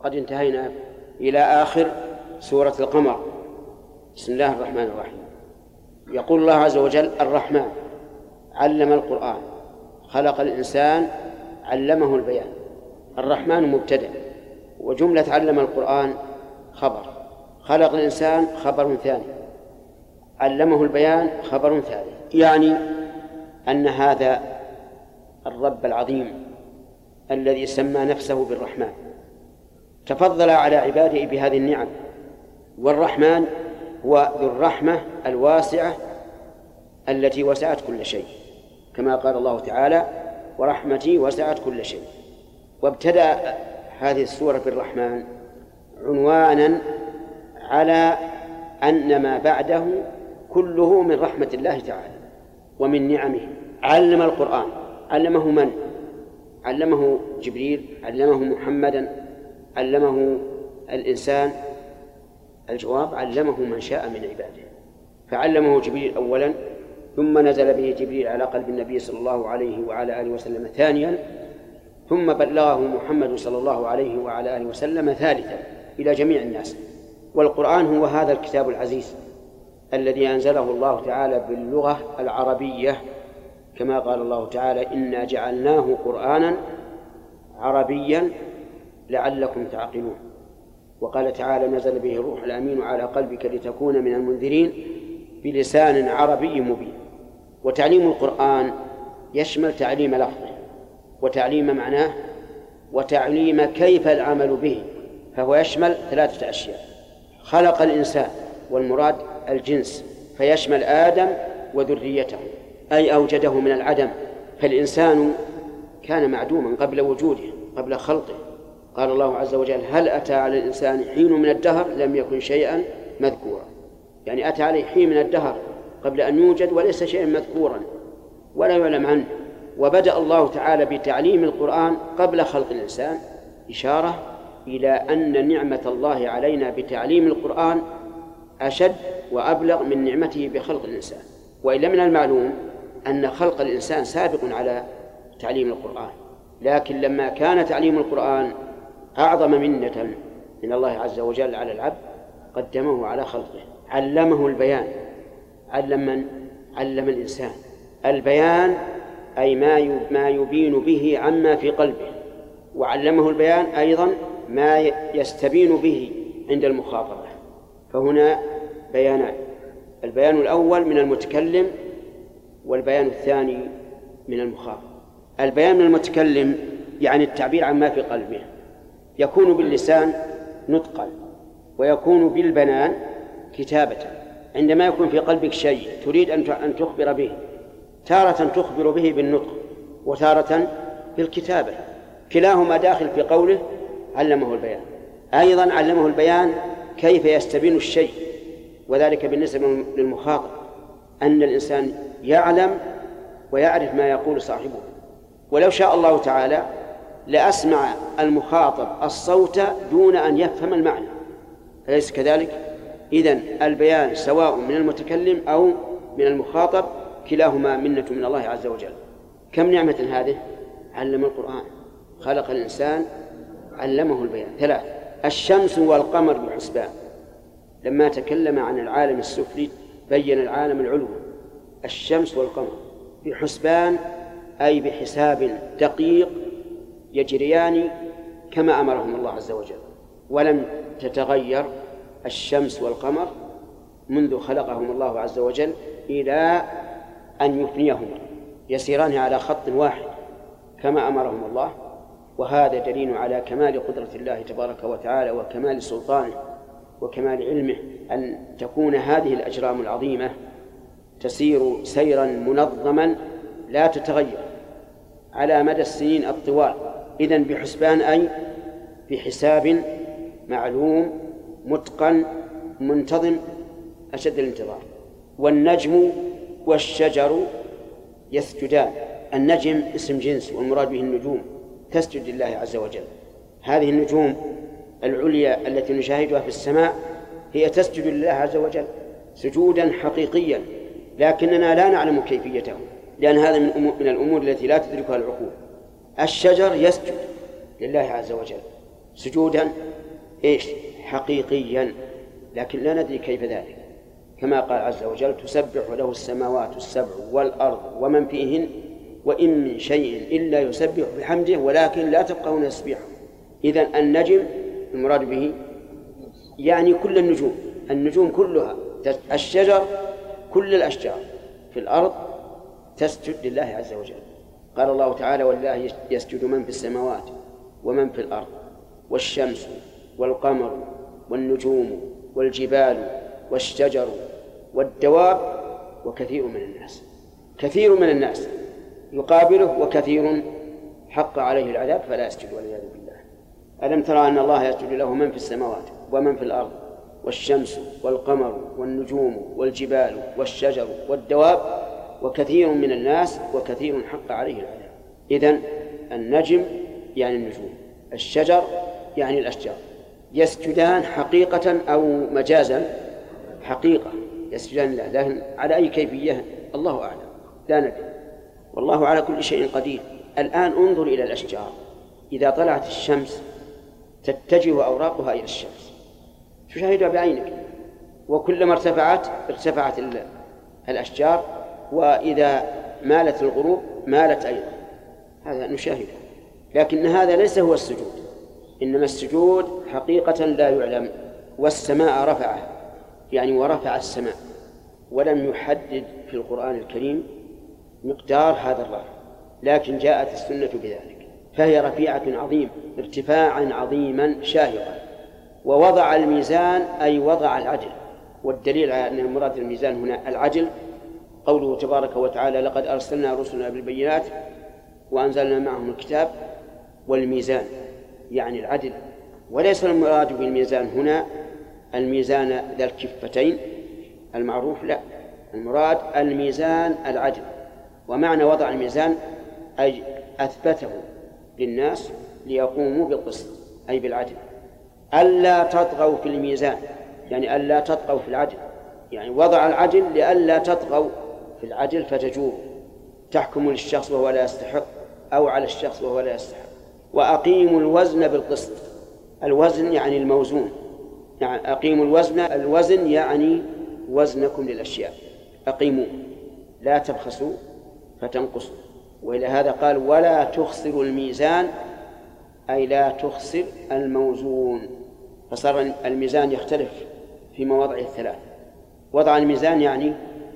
قد انتهينا إلى آخر سورة القمر. بسم الله الرحمن الرحيم. يقول الله عز وجل: الرحمن علم القرآن خلق الإنسان علمه البيان. الرحمن مبتدأ، وجملة علم القرآن خبر، خلق الإنسان خبر ثاني، علمه البيان خبر ثالث. يعني أن هذا الرب العظيم الذي سمى نفسه بالرحمن تفضل على عباده بهذه النعم. والرحمن هو ذو الرحمة الواسعة التي وسعت كل شيء، كما قال الله تعالى: ورحمتي وسعت كل شيء. وابتدأ هذه السورة بالرحمن عنوانا على أن ما بعده كله من رحمة الله تعالى ومن نعمه. علم القرآن، علمه من؟ علمه جبريل، علمه محمدا، علمه الإنسان؟ الجواب: علمه من شاء من عباده. فعلمه جبريل أولا، ثم نزل به جبريل على قلب النبي صلى الله عليه وعلى آله وسلم ثانيا، ثم بلغه محمد صلى الله عليه وعلى آله وسلم ثالثا إلى جميع الناس. والقرآن هو هذا الكتاب العزيز الذي أنزله الله تعالى باللغة العربية، كما قال الله تعالى: إنا جعلناه قرآنا عربيا لعلكم تعقلون. وقال تعالى: نزل به الروح الأمين على قلبك لتكون من المنذرين بلسان عربي مبين. وتعليم القرآن يشمل تعليم لفظه وتعليم معناه وتعليم كيف العمل به، فهو يشمل 3 أشياء: خلق الإنسان، والمراد الجنس، فيشمل آدم وذريته، أي أوجده من العدم، فالإنسان كان معدوما قبل وجوده، قبل خلقه. قال الله عز وجل: هل أتى على الإنسان حين من الدهر لم يكن شيئا مذكورا. يعني أتى عليه حين من الدهر قبل أن يوجد وليس شيئا مذكورا ولا يعلم عنه. وبدأ الله تعالى بتعليم القرآن قبل خلق الإنسان، إشارة إلى أن نعمة الله علينا بتعليم القرآن أشد وأبلغ من نعمته بخلق الإنسان. وإلا من المعلوم أن خلق الإنسان سابق على تعليم القرآن، لكن لما كان تعليم القرآن أعظم منة من الله عز وجل على العبد قدمه على خلقه. علمه البيان. علم من؟ علم الإنسان. البيان أي ما يبين به عما في قلبه، وعلمه البيان أيضا ما يستبين به عند المخاطبة. فهنا بيانان: البيان الأول من المتكلم، والبيان الثاني من المخاطب. البيان من المتكلم يعني التعبير عما في قلبه، يكون باللسان نطقا، ويكون بالبنان كتابة. عندما يكون في قلبك شيء تريد أن تخبر به، تارة تخبر به بالنطق وتارة بالكتابة، كلاهما داخل في قوله علمه البيان. أيضا علمه البيان كيف يستبين الشيء، وذلك بالنسبة للمخاطب، أن الإنسان يعلم ويعرف ما يقول صاحبه. ولو شاء الله تعالى لأسمع المخاطب الصوت دون أن يفهم المعنى، أليس كذلك؟ إذن البيان سواء من المتكلم أو من المخاطب كلاهما منة من الله عز وجل. كم نعمة هذه! علم القرآن، خلق الإنسان، علمه البيان. 3: الشمس والقمر بحسبان. لما تكلم عن العالم السفلي بين العالم العلوي. الشمس والقمر بحسبان أي بحساب دقيق يجريان كما أمرهم الله عز وجل، ولم تتغير الشمس والقمر منذ خلقهم الله عز وجل إلى أن يفنيهما، يسيران على خط واحد كما أمرهم الله. وهذا دليل على كمال قدرة الله تبارك وتعالى وكمال سلطانه وكمال علمه، أن تكون هذه الأجرام العظيمة تسير سيرا منظما لا تتغير على مدى السنين الطوال. إذن بحسبان أي بحساب معلوم متقن منتظم أشد الانتظار. والنجم والشجر يسجدان. النجم اسم جنس، والمراد به النجوم تسجد لله عز وجل. هذه النجوم العليا التي نشاهدها في السماء هي تسجد لله عز وجل سجودا حقيقيا، لكننا لا نعلم كيفيته، لأن هذا من الأمور التي لا تدركها العقول. الشجر يسجد لله عز وجل سجودا إيش حقيقيا، لكن لا ندري كيف ذلك، كما قال عز وجل تسبح له السماوات السبع والأرض ومن فيهن وإن من شيء إلا يسبح بحمده ولكن لا تفقهون تسبيحه. إذن النجم المراد به يعني كل النجوم كلها، الشجر كل الأشجار في الأرض تسجد لله عز وجل. قال الله تعالى ولله يسجد من في السماوات ومن في الأرض والشمس والقمر والنجوم والجبال والشجر والدواب وكثير من الناس. كثير من الناس يقابله وكثير حق عليه العذاب فلا يسجد والعياذ بالله. ألم ترى أن الله يسجد له من في السماوات ومن في الأرض والشمس والقمر والنجوم والجبال والشجر والدواب وكثير من الناس وكثير حق عليه العذاب. إذن النجم يعني النجوم، الشجر يعني الأشجار، يسجدان حقيقة أو مجازا؟ حقيقة يسجدان لله، لكن على أي كيفية الله أعلم لا ندري، والله على كل شيء قدير. الآن انظر إلى الأشجار، إذا طلعت الشمس تتجه أوراقها إلى الشمس، تشاهدها بعينك، وكلما ارتفعت الأشجار، وإذا مالت الغروب مالت أيضا، هذا نشاهده. لكن هذا ليس هو السجود، إنما السجود حقيقة لا يعلم. والسماء رفعه يعني ورفع السماء، ولم يحدد في القرآن الكريم مقدار هذا الرفع، لكن جاءت السنة بذلك، فهي رفيعة عظيم ارتفاعا عظيما شاهقا. ووضع الميزان أي وضع العدل، والدليل على أن المراد الميزان هنا العدل قوله تبارك وتعالى لقد أرسلنا رسلنا بالبينات وأنزلنا معهم الكتاب والميزان، يعني العدل. وليس المراد بالميزان هنا الميزان ذا الكفتين المعروف، لا، المراد الميزان العدل. ومعنى وضع الميزان أي أثبته للناس ليقوموا بالقسط أي بالعدل. ألا تطغوا في الميزان يعني ألا تطغوا في العدل، يعني وضع العدل لألا تطغوا في العدل فتجور، تحكم للشخص وهو لا يستحق أو على الشخص وهو لا يستحق. وأقيموا الوزن بالقسط، الوزن يعني الموزون، يعني أقيموا الوزن يعني وزنكم للأشياء، أقيموا لا تبخسوا فتنقصوا. وإلى هذا قال ولا تخسروا الميزان أي لا تخسر الموزون، فصار الميزان يختلف في مواضعه الثلاث. وضع الميزان يعني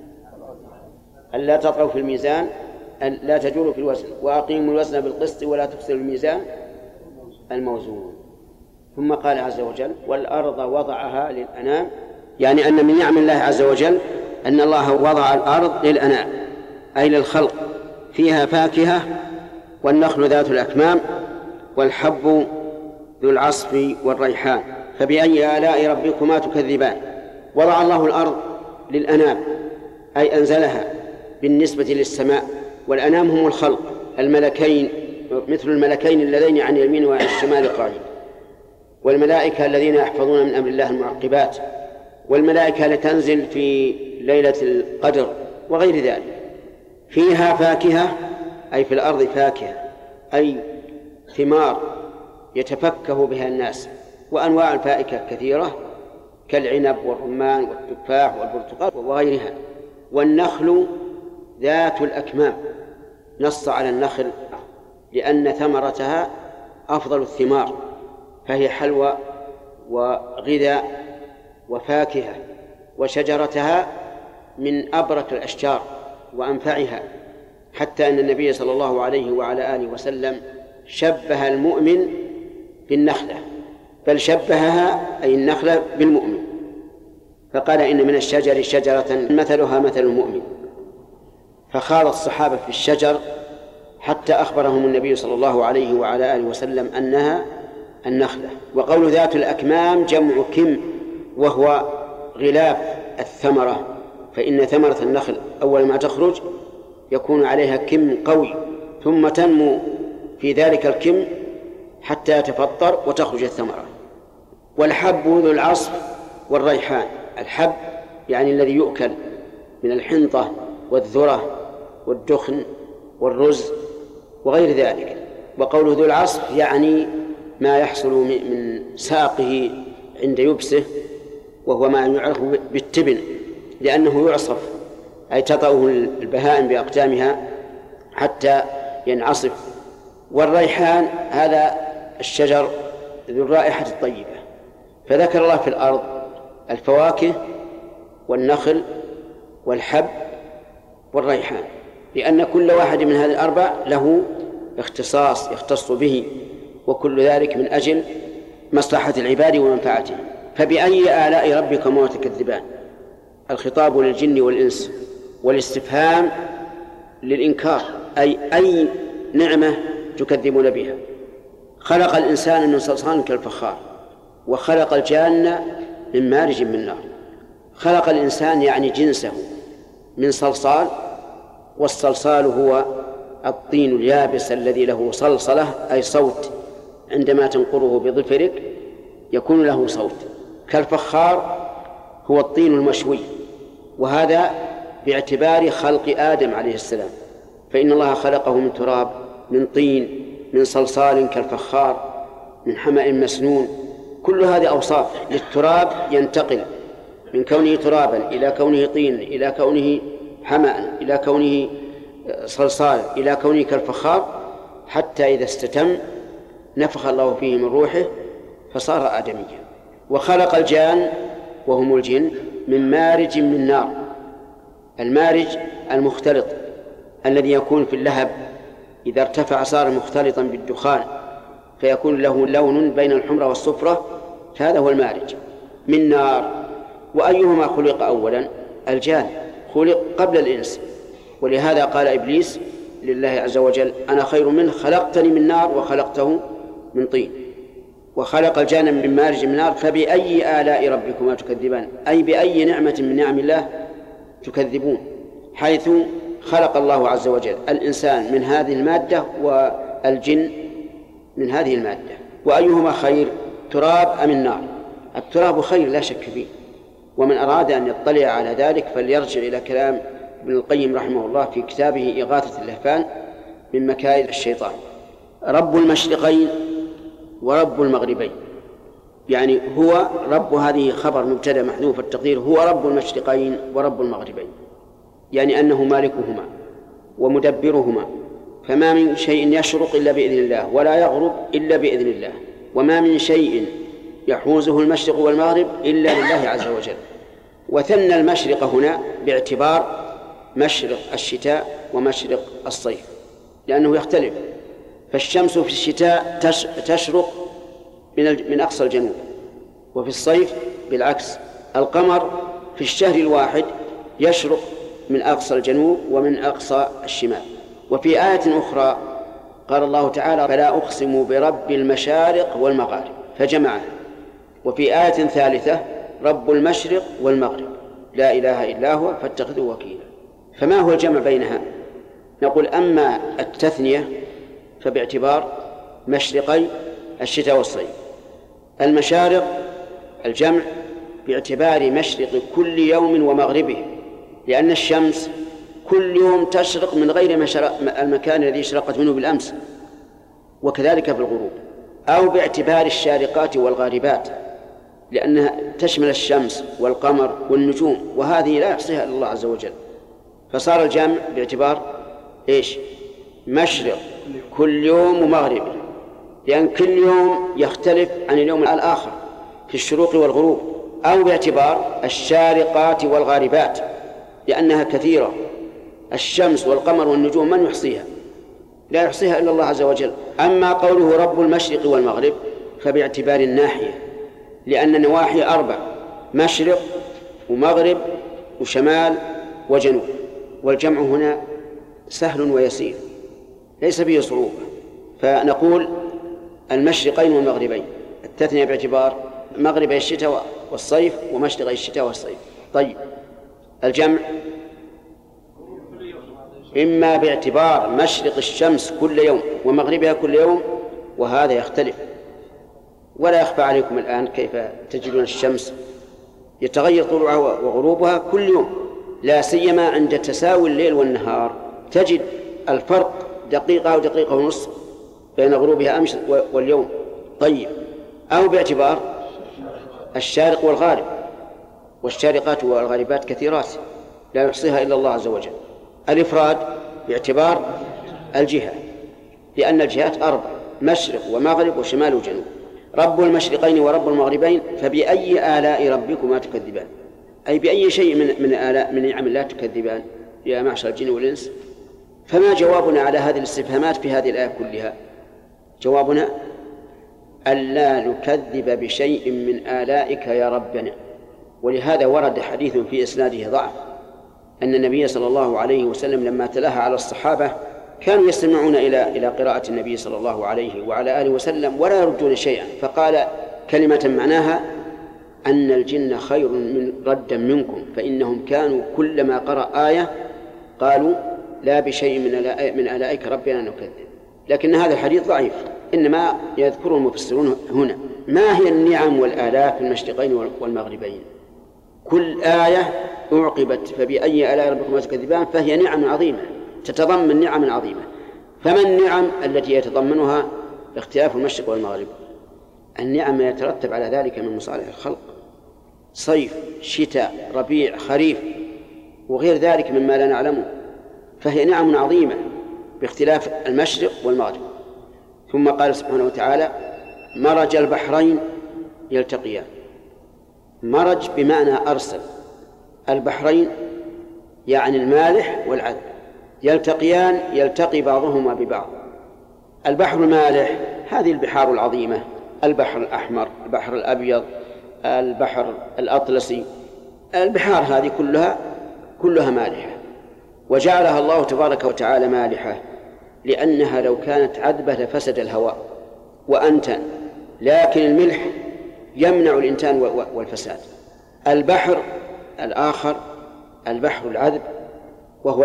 ألا تطغوا في الميزان، لا تجوروا في الوزن، وأقيموا الوزن بالقسط ولا تخسروا الميزان الموزون. ثم قال عز وجل والأرض وضعها للأنام، يعني أن من نعم الله عز وجل أن الله وضع الأرض للأنام أي للخلق، فيها فاكهة والنخل ذات الأكمام والحب ذو العصف والريحان فبأي آلاء ربكما تكذبان. وضع الله الأرض للأنام أي أنزلها بالنسبة للسماء، والأنام هم الخلق الملكين، مثل الملكين اللذين عن اليمين وعن الشمال قاعدين، والملائكة الذين يحفظون من أمر الله المعقبات، والملائكة لتنزل في ليلة القدر وغير ذلك. فيها فاكهة أي في الأرض فاكهة أي ثمار يتفكه بها الناس، وأنواع الفاكهة كثيرة كالعنب والرمان والتفاح والبرتقال وغيرها. والنخل ذات الأكمام، نص على النخل لأن ثمرتها أفضل الثمار، فهي حلوى وغذاء وفاكهة، وشجرتها من أبرك الأشجار وأنفعها، حتى أن النبي صلى الله عليه وعلى آله وسلم شبه المؤمن بالنخلة، بل شبهها أي النخلة بالمؤمن، فقال إن من الشجر شجرة مثلها مثل المؤمن. فخاض الصحابة في الشجر حتى أخبرهم النبي صلى الله عليه وعلى آله وسلم أنها النخلة. وقول ذات الأكمام جمع كم، وهو غلاف الثمرة، فإن ثمرة النخل أول ما تخرج يكون عليها كم قوي، ثم تنمو في ذلك الكم حتى يتفطر وتخرج الثمرة. والحب ذو العصف والريحان، الحب يعني الذي يؤكل من الحنطة والذرة والدخن والرز وغير ذلك. وقوله ذو العصف يعني ما يحصل من ساقه عند يبسه، وهو ما يعرف بالتبن، لأنه يعصف، أي تطأه البهائم بأقدامها حتى ينعصف. والريحان هذا الشجر ذو الرائحة الطيبة. فذكر الله في الأرض الفواكه والنخل والحب والريحان، لأن كل واحد من هذه الأربع له اختصاص يختص به، وكل ذلك من أجل مصلحة العباد ومنفعتهم. فبأي آلاء ربكما تكذبان؟ الخطاب للجن والإنس، والاستفهام للإنكار، أي نعمة تكذبون بها؟ خلق الإنسان من صلصال كالفخار، وخلق الجان من مارج من نار. خلق الإنسان يعني جنسه من صلصال، والصلصال هو الطين اليابس الذي له صلصلة أي صوت، عندما تنقره بظفرك يكون له صوت. كالفخار هو الطين المشوي، وهذا باعتبار خلق آدم عليه السلام، فإن الله خلقه من تراب، من طين، من صلصال كالفخار، من حمأ مسنون. كل هذه أوصاف للتراب، ينتقل من كونه ترابا إلى كونه طين، إلى كونه حمأ، إلى كونه صلصال، إلى كونه كالفخار، حتى إذا استتم نفخ الله فيه من روحه فصار آدميا. وخلق الجان وهم الجن من مارج من نار. المارج المختلط الذي يكون في اللهب، إذا ارتفع صار مختلطا بالدخان فيكون له لون بين الحمرة والصفرة، فهذا هو المارج من نار. وأيهما خلق أولا؟ الجان خلق قبل الإنس، ولهذا قال إبليس لله عز وجل: أنا خير منه، خلقتني من نار وخلقته من طين. وخلق الجان من مارج من نار. فبأي آلاء ربكما تكذبان؟ أي بأي نعمة من نعم الله تكذبون، حيث خلق الله عز وجل الإنسان من هذه المادة والجن من هذه المادة. وأيهما خير، تراب أم النار؟ التراب خير لا شك فيه، ومن أراد أن يطلع على ذلك فليرجع إلى كلام ابن القيم رحمه الله في كتابه إغاثة اللهفان من مكائد الشيطان. رب المشرقين ورب المغربين، يعني هو رب، هذه خبر مبتدأ محذوف التقدير، هو رب المشرقين ورب المغربين، يعني أنه مالكهما ومدبرهما، فما من شيء يشرق إلا بإذن الله ولا يغرب إلا بإذن الله، وما من شيء يحوزه المشرق والمغرب إلا لله عز وجل. وثنى المشرق هنا باعتبار مشرق الشتاء ومشرق الصيف، لأنه يختلف. فالشمس في الشتاء تشرق من أقصى الجنوب، وفي الصيف بالعكس. القمر في الشهر الواحد يشرق من أقصى الجنوب ومن أقصى الشمال. وفي آية أخرى قال الله تعالى: فلا أقسم برب المشارق والمغارب، فجمعه. وفي آية ثالثة: رب المشرق والمغرب لا إله إلا هو فاتخذه وكيلا. فما هو الجمع بينها؟ نقول: أما التثنية فباعتبار مشرقي الشتاء والصيف، المشارق الجمع باعتبار مشرق كل يوم ومغربه، لأن الشمس كل يوم تشرق من غير المكان الذي اشرقت منه بالأمس، وكذلك في الغروب. أو باعتبار الشارقات والغاربات، لأنها تشمل الشمس والقمر والنجوم، وهذه لا يحصيها إلا الله عز وجل. فصار الجمع باعتبار إيش؟ مشرق كل يوم ومغرب، لأن كل يوم يختلف عن اليوم الآخر في الشروق والغروب. أو باعتبار الشارقات والغاربات، لأنها كثيرة. الشمس والقمر والنجوم من يحصيها؟ لا يحصيها إلا الله عز وجل. أما قوله رب المشرق والمغرب فباعتبار الناحية، لأن نواحي 4: مشرق ومغرب وشمال وجنوب، والجمع هنا سهل ويسير ليس فيه صعوبة. فنقول المشرقين والمغربين، التثنية باعتبار مغرب الشتاء والصيف ومشرق الشتاء والصيف. طيب، الجمع إما باعتبار مشرق الشمس كل يوم ومغربها كل يوم، وهذا يختلف، ولا يخفى عليكم الآن كيف تجدون الشمس يتغير طلوعها وغروبها كل يوم، لا سيما عند تساوي الليل والنهار تجد الفرق دقيقة أو دقيقة ونصف بين غروبها أمس واليوم. طيب، أو باعتبار الشارق والغارب، والشارقات والغاربات كثيرات لا يحصيها إلا الله عز وجل. الإفراد باعتبار الجهة، لأن الجهات 4: مشرق ومغرب وشمال وجنوب. رب المشرقين ورب المغربين، فبأي آلاء ربكما تكذبان؟ أي بأي شيء من نعم الله تكذبان يا معشر الجن والإنس؟ فما جوابنا على هذه الاستفهامات في هذه الآية كلها؟ جوابنا ألا نكذب بشيء من آلائك يا ربنا. ولهذا ورد حديث في إسناده ضعف أن النبي صلى الله عليه وسلم لما تلاها على الصحابة كانوا يستمعون إلى قراءة النبي صلى الله عليه وعلى آله وسلم ولا يردون شيئا، فقال كلمة معناها أن الجن خير من ردا منكم، فإنهم كانوا كلما قرأ آية قالوا لا بشيء من آلائك ربنا نكذب. لكن هذا الحديث ضعيف، إنما يذكر المفسرون هنا ما هي النعم والآلاء في المشرقين والمغربين. كل آية أعقبت فبأي آلاء ربكما تكذبان فهي نعم عظيمة تتضمن نعم عظيمة. فما النعم التي يتضمنها اختلاف المشرق والمغرب؟ النعم يترتب على ذلك من مصالح الخلق: صيف، شتاء، ربيع، خريف، وغير ذلك مما لا نعلمه، فهي نعم عظيمة باختلاف المشرق والمغرب. ثم قال سبحانه وتعالى: مرج البحرين يلتقيان. مرج بمعنى أرسل، البحرين يعني المالح والعذب، يلتقيان يلتقي بعضهما ببعض. البحر المالح هذه البحار العظيمة: البحر الأحمر، البحر الأبيض، البحر الأطلسي، البحار هذه كلها مالحة، وجعلها الله تبارك وتعالى مالحة لأنها لو كانت عذبة لفسد الهواء وأنتن، لكن الملح يمنع الإنتان والفساد. البحر الآخر البحر العذب، وهو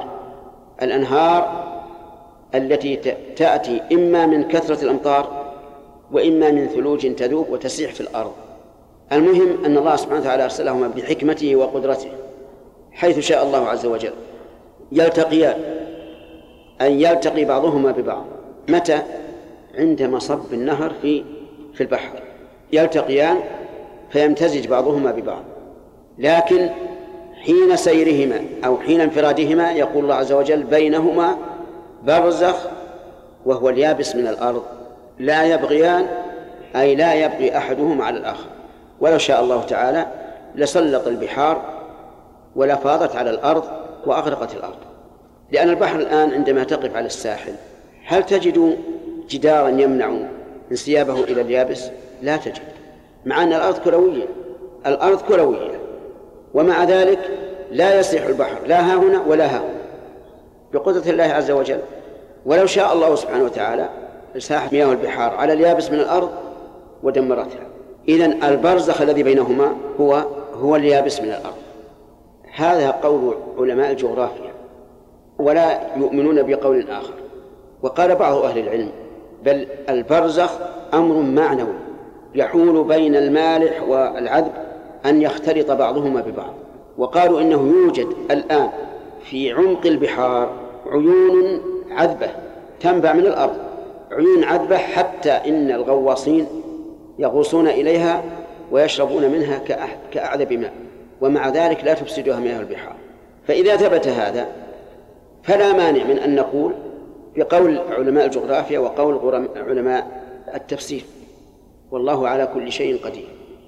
الأنهار التي تأتي إما من كثرة الأمطار وإما من ثلوج تذوب وتسيح في الأرض. المهم أن الله سبحانه وتعالى أرسلهما بحكمته وقدرته حيث شاء الله عز وجل. يلتقيان أن يلتقي بعضهما ببعض. متى؟ عند مصب النهر في البحر يلتقيان فيمتزج بعضهما ببعض، لكن حين سيرهما أو حين انفرادهما يقول الله عز وجل: بينهما برزخ، وهو اليابس من الأرض، لا يبغيان، أي لا يبغي أحدهما على الآخر. ولو شاء الله تعالى لسلط البحار ولفاضت على الأرض وأغرقت الأرض. لأن البحر الآن عندما تقف على الساحل هل تجد جدارا يمنع انسيابه إلى اليابس؟ لا تجد، مع أن الأرض كروية، ومع ذلك لا يصيح البحر لا ها هنا ولا ها هنا بقدرة الله عز وجل. ولو شاء الله سبحانه وتعالى ساحت مياه البحار على اليابس من الأرض ودمرتها. إذن البرزخ الذي بينهما هو اليابس من الأرض. هذا قول علماء الجغرافيا، ولا يؤمنون بقول آخر. وقال بعض أهل العلم: بل البرزخ أمر معنوي يحول بين المالح والعذب أن يختلط بعضهما ببعض. وقالوا إنه يوجد الآن في عمق البحار عيون عذبة تنبع من الأرض، عيون عذبة حتى إن الغواصين يغوصون إليها ويشربون منها كأعذب ماء، ومع ذلك لا تفسدها مياه البحار. فإذا ثبت هذا فلا مانع من أن نقول بقول علماء الجغرافيا وقول علماء التفسير: والله على كل شيء قدير.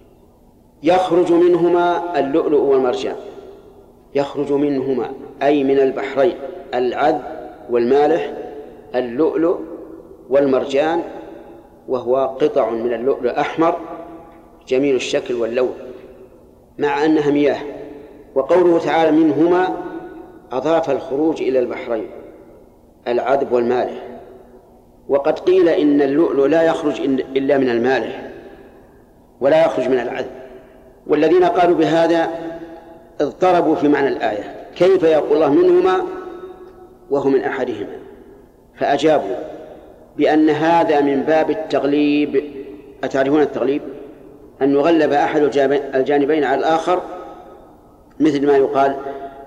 يخرج منهما اللؤلؤ والمرجان. يخرج منهما أي من البحرين العذب والمالح اللؤلؤ والمرجان، وهو قطع من اللؤلؤ أحمر جميل الشكل واللون مع أنها مياه. وقوله تعالى منهما أضاف الخروج إلى البحرين العذب والمالح. وقد قيل إن اللؤلؤ لا يخرج إلا من المالح ولا يخرج من العذب، والذين قالوا بهذا اضطربوا في معنى الآية: كيف يقول الله منهما وهو من أحدهما؟ فأجابوا بأن هذا من باب التغليب. أتعرفون التغليب؟ أن يغلب أحد الجانبين على الآخر، مثل ما يقال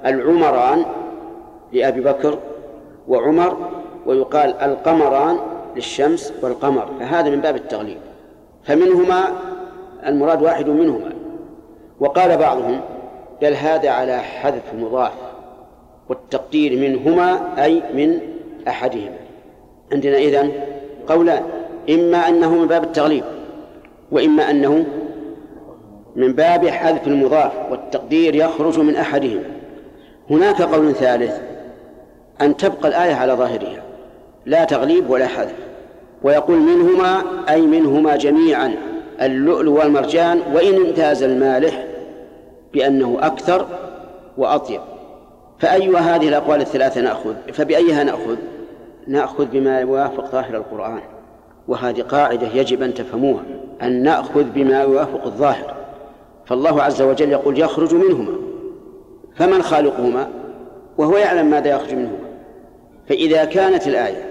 العمران لأبي بكر وعمر، ويقال القمران للشمس والقمر، فهذا من باب التغليب، فمنهما المراد واحد منهما. وقال بعضهم بل هذا على حذف مضاف والتقدير منهما أي من أحدهما. عندنا إذن قولان، إما أنه من باب التغليب وإما أنه من باب حذف المضاف والتقدير يخرج من أحدهما. هناك قول ثالث أن تبقى الآية على ظاهرها لا تغليب ولا حذف، ويقول منهما أي منهما جميعا اللؤلؤ والمرجان، وإن امتاز المالح بأنه أكثر وأطيب. فأي هذه الأقوال الثلاثة نأخذ؟ فبأيها نأخذ؟ نأخذ بما يوافق ظاهر القرآن، وهذه قاعدة يجب أن تفهموها، أن نأخذ بما يوافق الظاهر. فالله عز وجل يقول يخرج منهما، فمن خالقهما؟ وهو يعلم ماذا يخرج منهما. فإذا كانت الآية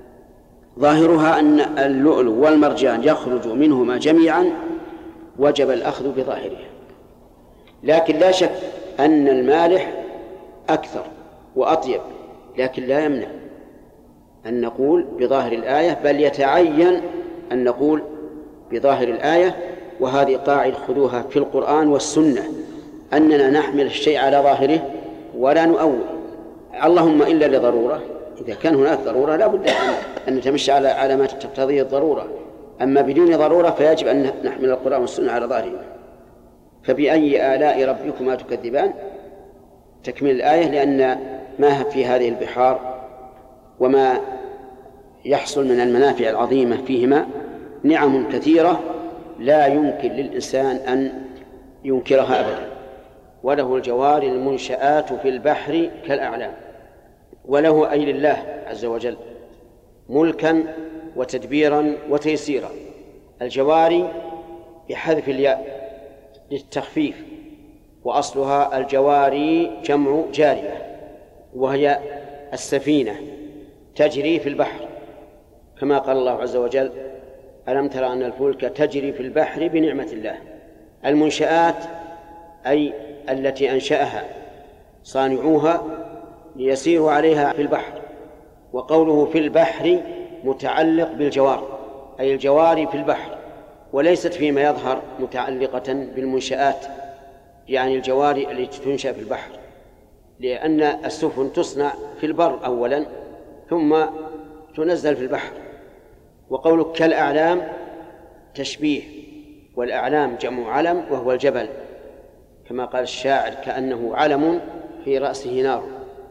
ظاهرها أن اللؤلؤ والمرجان يخرج منهما جميعا وجب الأخذ بظاهرها. لكن لا شك أن المالح أكثر وأطيب، لكن لا يمنع أن نقول بظاهر الآية، بل يتعين أن نقول بظاهر الآية. وهذه قاعدة خذوها في القرآن والسنة، أننا نحمل الشيء على ظاهره ولا نؤول، اللهم إلا لضرورة. إذا كان هناك ضرورة لا بد أن نتمشى على ما تقتضيه الضرورة، أما بدون ضرورة فيجب أن نحمل القرآن والسنة على ظاهره. فبأي آلاء ربكما تكذبان تكمل الآية، لأن ما في هذه البحار وما يحصل من المنافع العظيمة فيهما نعم كثيرة لا يمكن للإنسان أن ينكرها أبدا. وله الجوار المنشآت في البحر كالأعلام، وله أي لله عز وجل ملكا وتدبيرا وتيسيرا. الجواري بحذف الياء للتخفيف، وأصلها الجواري جمع جارية، وهي السفينة تجري في البحر، كما قال الله عز وجل ألم ترى أن الفلك تجري في البحر بنعمة الله. المنشآت أي التي أنشأها صانعوها ليسيروا عليها في البحر. وقوله في البحر متعلق بالجوار، أي الجواري في البحر، وليست فيما يظهر متعلقة بالمنشآت، يعني الجواري التي تنشأ في البحر، لأن السفن تصنع في البر أولا ثم تنزل في البحر. وقولك كالأعلام تشبيه، والأعلام جمع علم وهو الجبل، كما قال الشاعر كأنه علم في رأسه نار.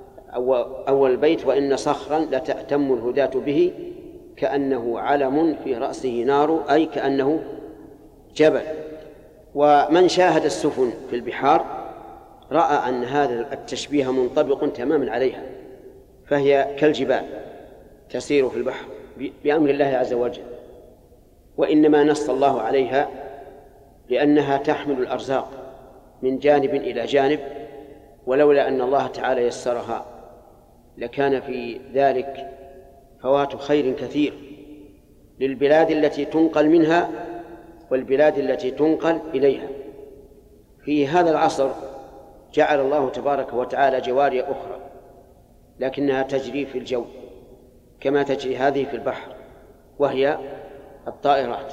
أول البيت وإن صخرا لتأتم الهداة به كأنه علم في رأسه نار، أي كأنه جبل. ومن شاهد السفن في البحار رأى أن هذا التشبيه منطبق تماما عليها، فهي كالجبال تسير في البحر بأمر الله عز وجل. وإنما نص الله عليها لأنها تحمل الأرزاق من جانب إلى جانب، ولولا أن الله تعالى يسرها لكان في ذلك فوات خير كثير للبلاد التي تنقل منها والبلاد التي تنقل إليها. في هذا العصر جعل الله تبارك وتعالى جواري أخرى لكنها تجري في الجو كما تجري هذه في البحر، وهي الطائرات.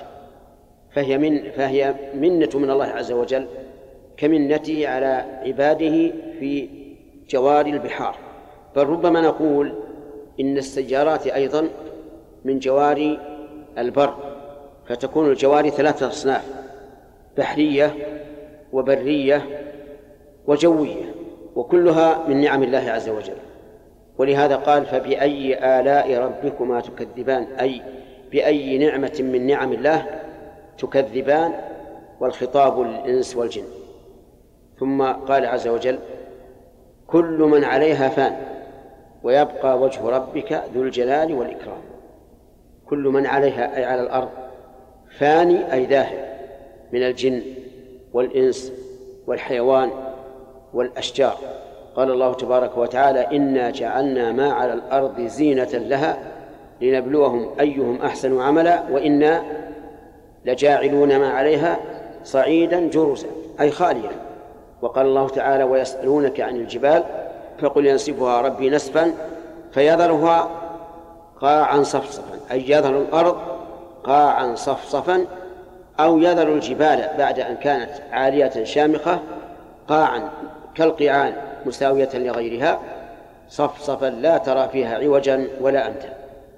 فهي منة من الله عز وجل كمنته على عباده في جواري البحار. بل ربما نقول إن السيارات أيضا من جواري البر، فتكون الجواري ثلاثة أصناف: بحرية وبرية وجوية، وكلها من نعم الله عز وجل. ولهذا قال فبأي آلاء ربكما تكذبان، أي بأي نعمة من نعم الله تكذبان، والخطاب للإنس والجن. ثم قال عز وجل كل من عليها فان ويبقى وجه ربك ذو الجلال والإكرام. كل من عليها أي على الأرض، فاني أي ذاهب من الجن والإنس والحيوان والأشجار. قال الله تبارك وتعالى إنا جعلنا ما على الأرض زينة لها لنبلوهم أيهم أحسن عملا وإنا لجاعلون ما عليها صعيدا جرزا أي خاليا. وقال الله تعالى ويسألونك عن الجبال فقل ينسفها ربي نسفا فيذرها قاعا صفصفا، أي يذر الأرض قاعا صفصفا، أو يذر الجبال بعد أن كانت عالية شامخة قاعا كالقيعان مساوية لغيرها صفصفا لا ترى فيها عوجا ولا أمتا.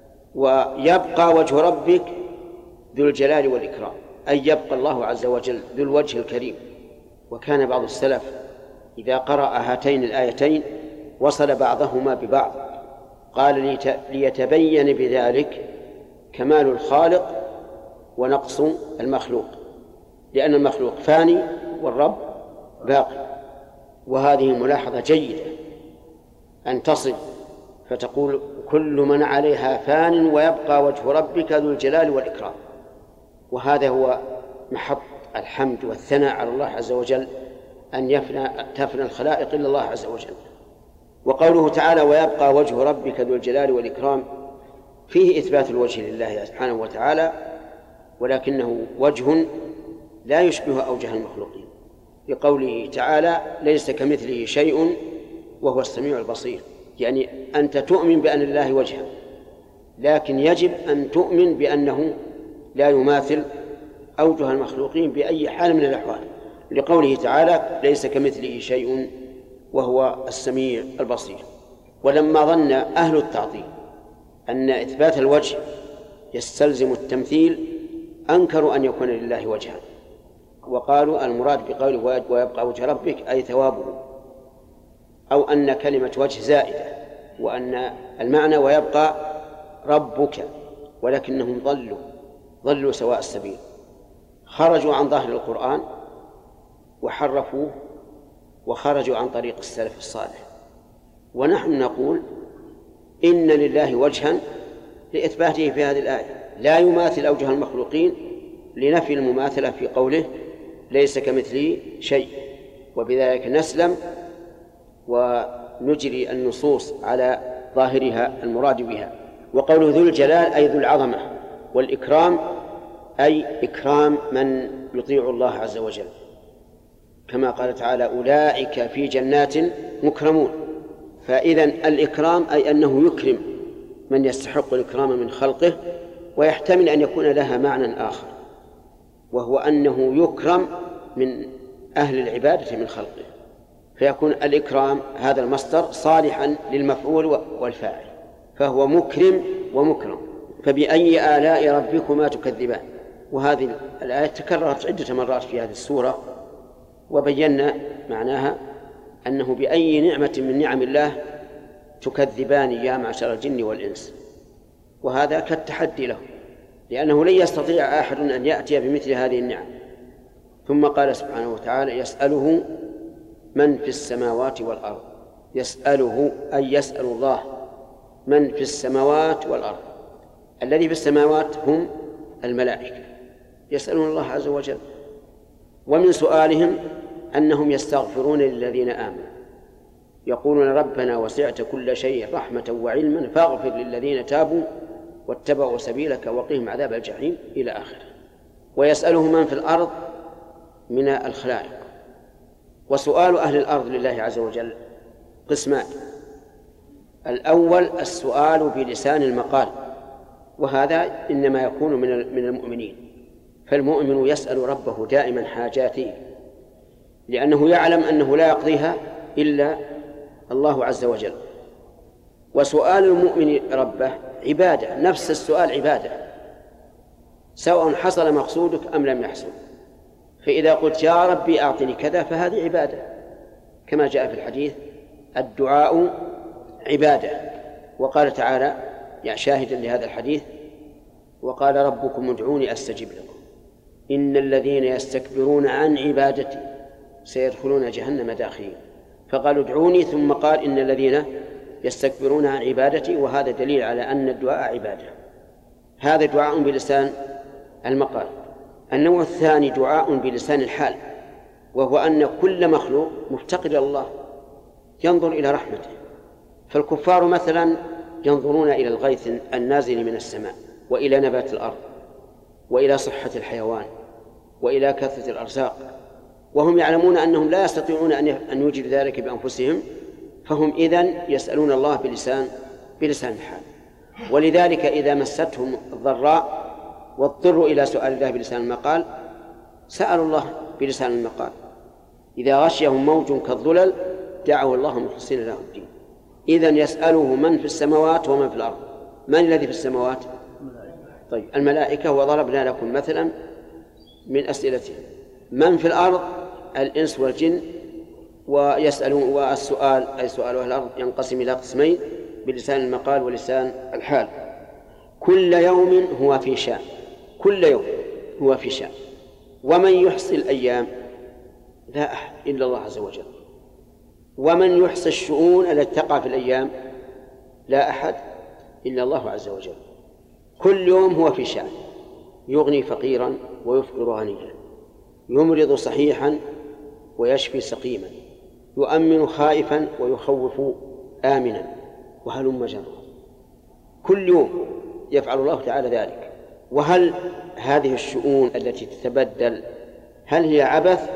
ويبقى وجه ربك ذو الجلال والإكرام، أي يبقى الله عز وجل ذو الوجه الكريم. وكان بعض السلف إذا قرأ هاتين الآيتين وصل بعضهما ببعض، قال ليتبين بذلك كمال الخالق ونقص المخلوق، لأن المخلوق فاني والرب باقي. وهذه ملاحظة جيدة أن تصل فتقول كل من عليها فان ويبقى وجه ربك ذو الجلال والإكرام. وهذا هو محط الحمد والثناء على الله عز وجل، أن تفنى الخلائق إلا الله عز وجل. وقوله تعالى ويبقى وجه ربك ذو الجلال والإكرام فيه إثبات الوجه لله سبحانه وتعالى، ولكنه وجه لا يشبه أوجه المخلوقين، لقوله تعالى ليس كمثله شيء وهو السميع البصير. يعني أنت تؤمن بأن الله وجها، لكن يجب أن تؤمن بأنه لا يماثل أوجه المخلوقين بأي حال من الأحوال، لقوله تعالى ليس كمثله شيء وهو السميع البصير. ولما ظن أهل التعطيل أن إثبات الوجه يستلزم التمثيل أنكروا أن يكون لله وجها، وقالوا المراد بقوله ويبقى وجه ربك أي ثوابه، أو أن كلمة وجه زائدة، وأن المعنى ويبقى ربك، ولكنهم ضلوا سواء السبيل، خرجوا عن ظاهر القرآن وحرفوه وخرجوا عن طريق السلف الصالح. ونحن نقول إن لله وجها لإثباته في هذه الآية لا يماثل أوجه المخلوقين، لنفي المماثلة في قوله ليس كمثله شيء، وبذلك نسلم ونجري النصوص على ظاهرها المراد بها. وقوله ذو الجلال أي ذو العظمة، والإكرام أي إكرام من يطيع الله عز وجل، كما قال تعالى أولئك في جنات مكرمون. فإذن الإكرام أي أنه يكرم من يستحق الإكرام من خلقه، ويحتمل أن يكون لها معنى آخر، وهو أنه يكرم من أهل العبادة من خلقه، فيكون الإكرام هذا المصدر صالحا للمفعول والفاعل، فهو مكرم ومكرم. فبأي آلاء ربكما تكذبان. وهذه الآية تكررت عدة مرات في هذه السورة، وبينا معناها أنه بأي نعمة من نعم الله تكذبان يا معشر الجن والإنس. وهذا كالتحدي له، لأنه لن يستطيع أحد أن يأتي بمثل هذه النعم. ثم قال سبحانه وتعالى يسأله من في السماوات والأرض. يسأله أي يسأل الله من في السماوات والأرض. الذي في السماوات هم الملائكة يسألون الله عز وجل، ومن سؤالهم أنهم يستغفرون للذين آمنوا، يقولون ربنا وسعت كل شيء رحمة وعلما فاغفر للذين تابوا واتبعوا سبيلك وقهم عذاب الجحيم إلى آخره. ويسأله من في الأرض من الخلائق. وسؤال أهل الأرض لله عز وجل قسمان: الأول السؤال بلسان المقال، وهذا إنما يكون من المؤمنين، فالمؤمن يسأل ربه دائما حاجاته، لأنه يعلم أنه لا يقضيها إلا الله عز وجل. وسؤال المؤمن ربه عبادة، نفس السؤال عبادة، سواء حصل مقصودك أم لم يحصل. فإذا قلت يا ربي أعطني كذا فهذه عبادة، كما جاء في الحديث الدعاء عبادة. وقال تعالى شاهدا لهذا الحديث: وقال ربكم ادعوني أستجب لكم إن الذين يستكبرون عن عبادتي سيدخلون جهنم داخلين. فقالوا ادعوني، ثم قال إن الذين يستكبرون عن عبادتي، وهذا دليل على أن الدعاء عبادة. هذا دعاء بلسان المقال. النوع الثاني دعاء بلسان الحال، وهو أن كل مخلوق مفتقر إلى الله ينظر إلى رحمته. فالكفار مثلا ينظرون إلى الغيث النازل من السماء، وإلى نبات الأرض، وإلى صحة الحيوان، وإلى كثرة الأرزاق، وهم يعلمون أنهم لا يستطيعون أن يوجدوا ذلك بأنفسهم، فهم إذن يسألون الله بلسان الحال. ولذلك إذا مستهم الضراء واضطروا إلى سؤال الله بلسان المقال سألوا الله بلسان المقال. إذا غشيهم موج كالظلل دعوا الله مخلصين له الدين. إذن يسأله من في السماوات ومن في الأرض. من الذي في السماوات؟ طيب الملائكة، وضربنا لكم مثلا من أسئلتهم. من في الأرض؟ الإنس والجن. ويسألون، والسؤال أي سؤال أهل الأرض ينقسم إلى قسمين بلسان المقال ولسان الحال. كل يوم هو في شأن، كل يوم هو في شأن. ومن يحصي الأيام؟ لا أحد إلا الله عز وجل. ومن يحصي الشؤون التي تقع في الأيام؟ لا أحد إلا الله عز وجل. كل يوم هو في شأن، يغني فقيرا ويفقر غنيا، يمرض صحيحا ويشفي سقيما، يؤمن خائفا ويخوف آمنا، وهلم جرا. كل يوم يفعل الله تعالى ذلك. وهل هذه الشؤون التي تتبدل هل هي عبث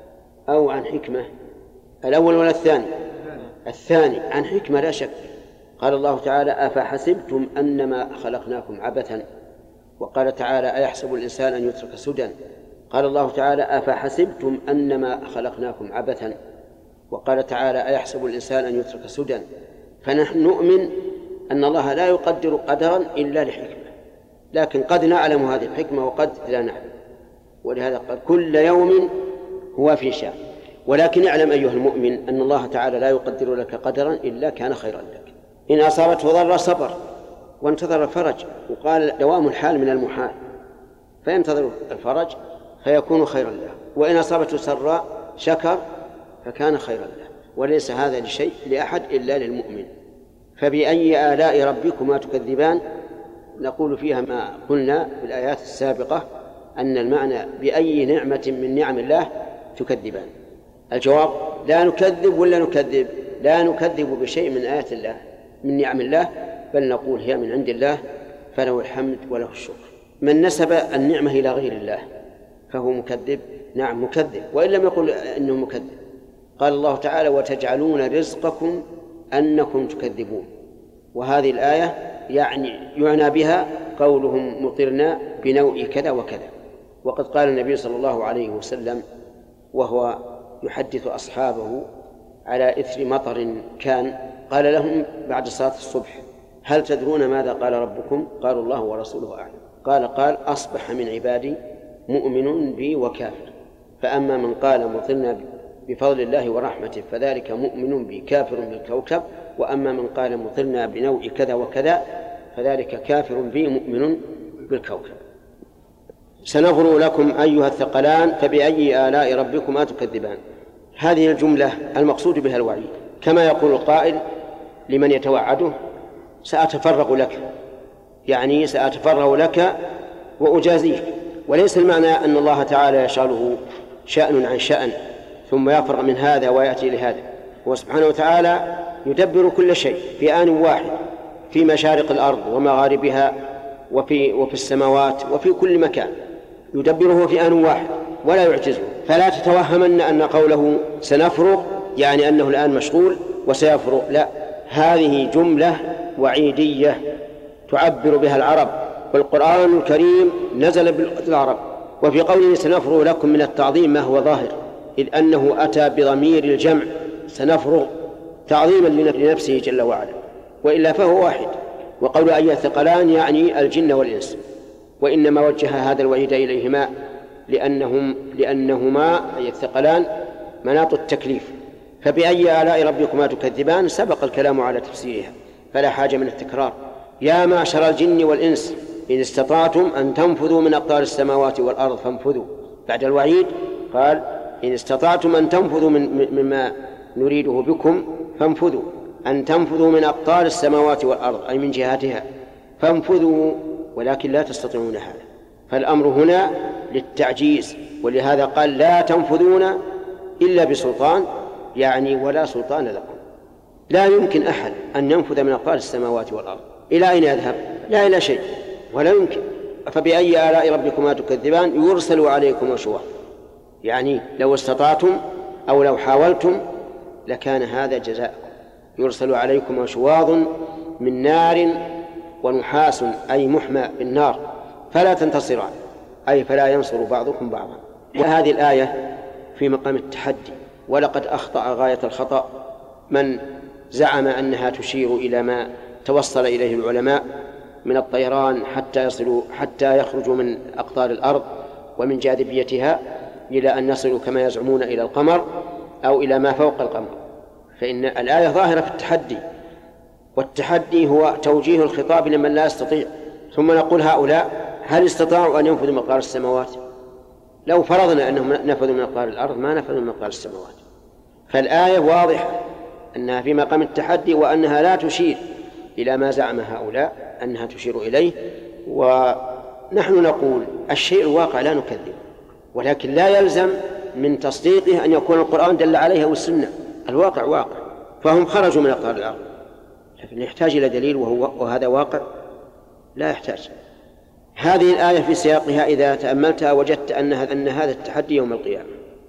أو عن حكمة؟ الأول ولا الثاني؟ الثاني عن حكمة لا شك. قال الله تعالى: أفحسبتم أنما خلقناكم عبثا. وقال تعالى: أيحسب الإنسان أن يترك سدى. قال الله تعالى: أفحسبتم أنما خلقناكم عبثا. وقال تعالى: أيحسب الإنسان أن يترك سدى. فنحن نؤمن أن الله لا يقدر قدرا إلا لحكمة، لكن قد نعلم هذه الحكمة وقد لا نعلم. ولهذا قال: كل يوم هو في شأن. ولكن اعلم أيها المؤمن أن الله تعالى لا يقدر لك قدرا إلا كان خيرا لك. إن أصابته ضر صبر وانتظر الفرج، وقال: دوام الحال من المحال، فينتظر الفرج فيكون خيرا له. وإن أصابته سراء شكر فكان خيرا له. وليس هذا لشيء لأحد إلا للمؤمن. فبأي آلاء ربكما تكذبان؟ نقول فيها ما قلنا في الآيات السابقة، أن المعنى بأي نعمة من نعم الله تكذبان. الجواب: لا نكذب ولا نكذب، لا نكذب بشيء من آيات الله من نعم الله، بل نقول هي من عند الله فله الحمد وله الشكر. من نسب النعمة إلى غير الله فهو مكذب. نعم مكذب، وإن لم يقل إنه مكذب. قال الله تعالى: وتجعلون رزقكم أنكم تكذبون. وهذه الآية يعنى بها قولهم: مطرنا بنوع كذا وكذا. وقد قال النبي صلى الله عليه وسلم وهو يحدث أصحابه على إثر مطر كان، قال لهم بعد صلاة الصبح: هل تدرون ماذا قال ربكم؟ قالوا: الله ورسوله أعلم. قال: أصبح من عبادي مؤمن بي وكافر. فأما من قال مطرنا بفضل الله ورحمته فذلك مؤمن بي كافر بالكوكب، وأما من قال مطرنا بنوع كذا وكذا فذلك كافر بي مؤمن بالكوكب. سنفرغ لكم أيها الثقلان فبأي آلاء ربكما تكذبان. هذه الجملة المقصود بها الوعيد، كما يقول القائل لمن يتوعده: سأتفرغ لك، يعني سأتفرغ لك وأجازيك. وليس المعنى أن الله تعالى يشغله شأن عن شأن ثم يفرغ من هذا ويأتي لهذا. هو سبحانه وتعالى يدبر كل شيء في آن واحد، في مشارق الأرض ومغاربها وفي السماوات وفي كل مكان، يدبره في آن واحد ولا يعجزه. فلا تتوهمن أن قوله سنفرغ يعني أنه الآن مشغول وسيفرغ، لا، هذه جملة وعيدية تعبر بها العرب، والقرآن الكريم نزل بلغة العرب. وفي قوله سنفرغ لكم من التعظيم ما هو ظاهر، إذ أنه أتى بضمير الجمع سنفرغ تعظيما لنفسه جل وعلا، وإلا فهو واحد. وقول أيها الثقلان يعني الجن والإنس، وإنما وجه هذا الوعيد إليهما لأنهما أي الثقلان مناط التكليف. فبأي آلاء ربكما تكذبان سبق الكلام على تفسيرها فلا حاجة من التكرار. يا معشر الجن والإنس إن استطعتم أن تنفذوا من أقطار السماوات والأرض فانفذوا. بعد الوعيد قال: إن استطعتم أن تنفذوا مما نريده بكم فانفذوا، أن تنفذوا من أقطار السماوات والأرض أي من جهاتها فانفذوا، ولكن لا تستطيعون هذا. فالأمر هنا للتعجيز، ولهذا قال: لا تنفذون إلا بسلطان، يعني ولا سلطان لكم. لا يمكن أحد أن ينفذ من أقطار السماوات والأرض. إلى أين يذهب؟ لا إلى شيء، ولا يمكن. فبأي آلاء ربكما تكذبان يرسل عليكم شواظ، يعني لو استطعتم أو لو حاولتم لكان هذا جزاءكم. يرسل عليكم شواظ من نار ونحاس أي محمى بالنار فلا تنتصران، أي فلا ينصر بعضكم بعضا. وهذه الآية في مقام التحدي، ولقد أخطأ غاية الخطأ من زعم أنها تشير إلى ما توصل إليه العلماء من الطيران حتى يخرجوا من أقطار الأرض ومن جاذبيتها إلى أن يصلوا كما يزعمون إلى القمر أو إلى ما فوق القمر. فإن الآية ظاهرة في التحدي، والتحدي هو توجيه الخطاب لمن لا يستطيع. ثم نقول هؤلاء هل استطاعوا أن ينفذوا مقدار السماوات؟ لو فرضنا أنهم نفذوا من مقدار الأرض ما نفذوا من مقدار السماوات. فالآية واضحة أنها في مقام التحدي، وأنها لا تشير إلى ما زعم هؤلاء أنها تشير إليه. ونحن نقول الشيء الواقع لا نكذب، ولكن لا يلزم من تصديقه أن يكون القرآن دل عليه أو السنة. الواقع واقع، فهم خرجوا من أقطار الأرض، لكن يحتاج إلى دليل وهذا واقع لا يحتاج. هذه الآية في سياقها إذا تأملتها وجدت أن هذا التحدي يوم القيامة،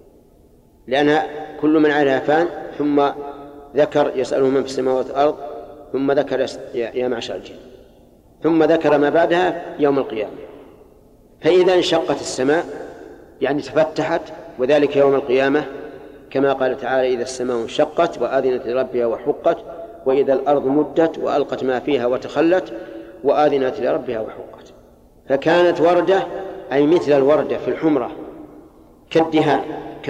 لأنها كل من عليها فان، ثم ذكر يسأله من في السماوات والأرض، ثم ذكر يا معشر الجن، ثم ذكر ما بعدها يوم القيامة. فإذا انشقت السماء يعني تفتحت، وذلك يوم القيامة، كما قال تعالى إذا السماء انشقت وآذنت لربها وحقت، وإذا الأرض مدت وألقت ما فيها وتخلت وآذنت لربها وحقت. فكانت وردة أي مثل الوردة في الحمرة كالدهان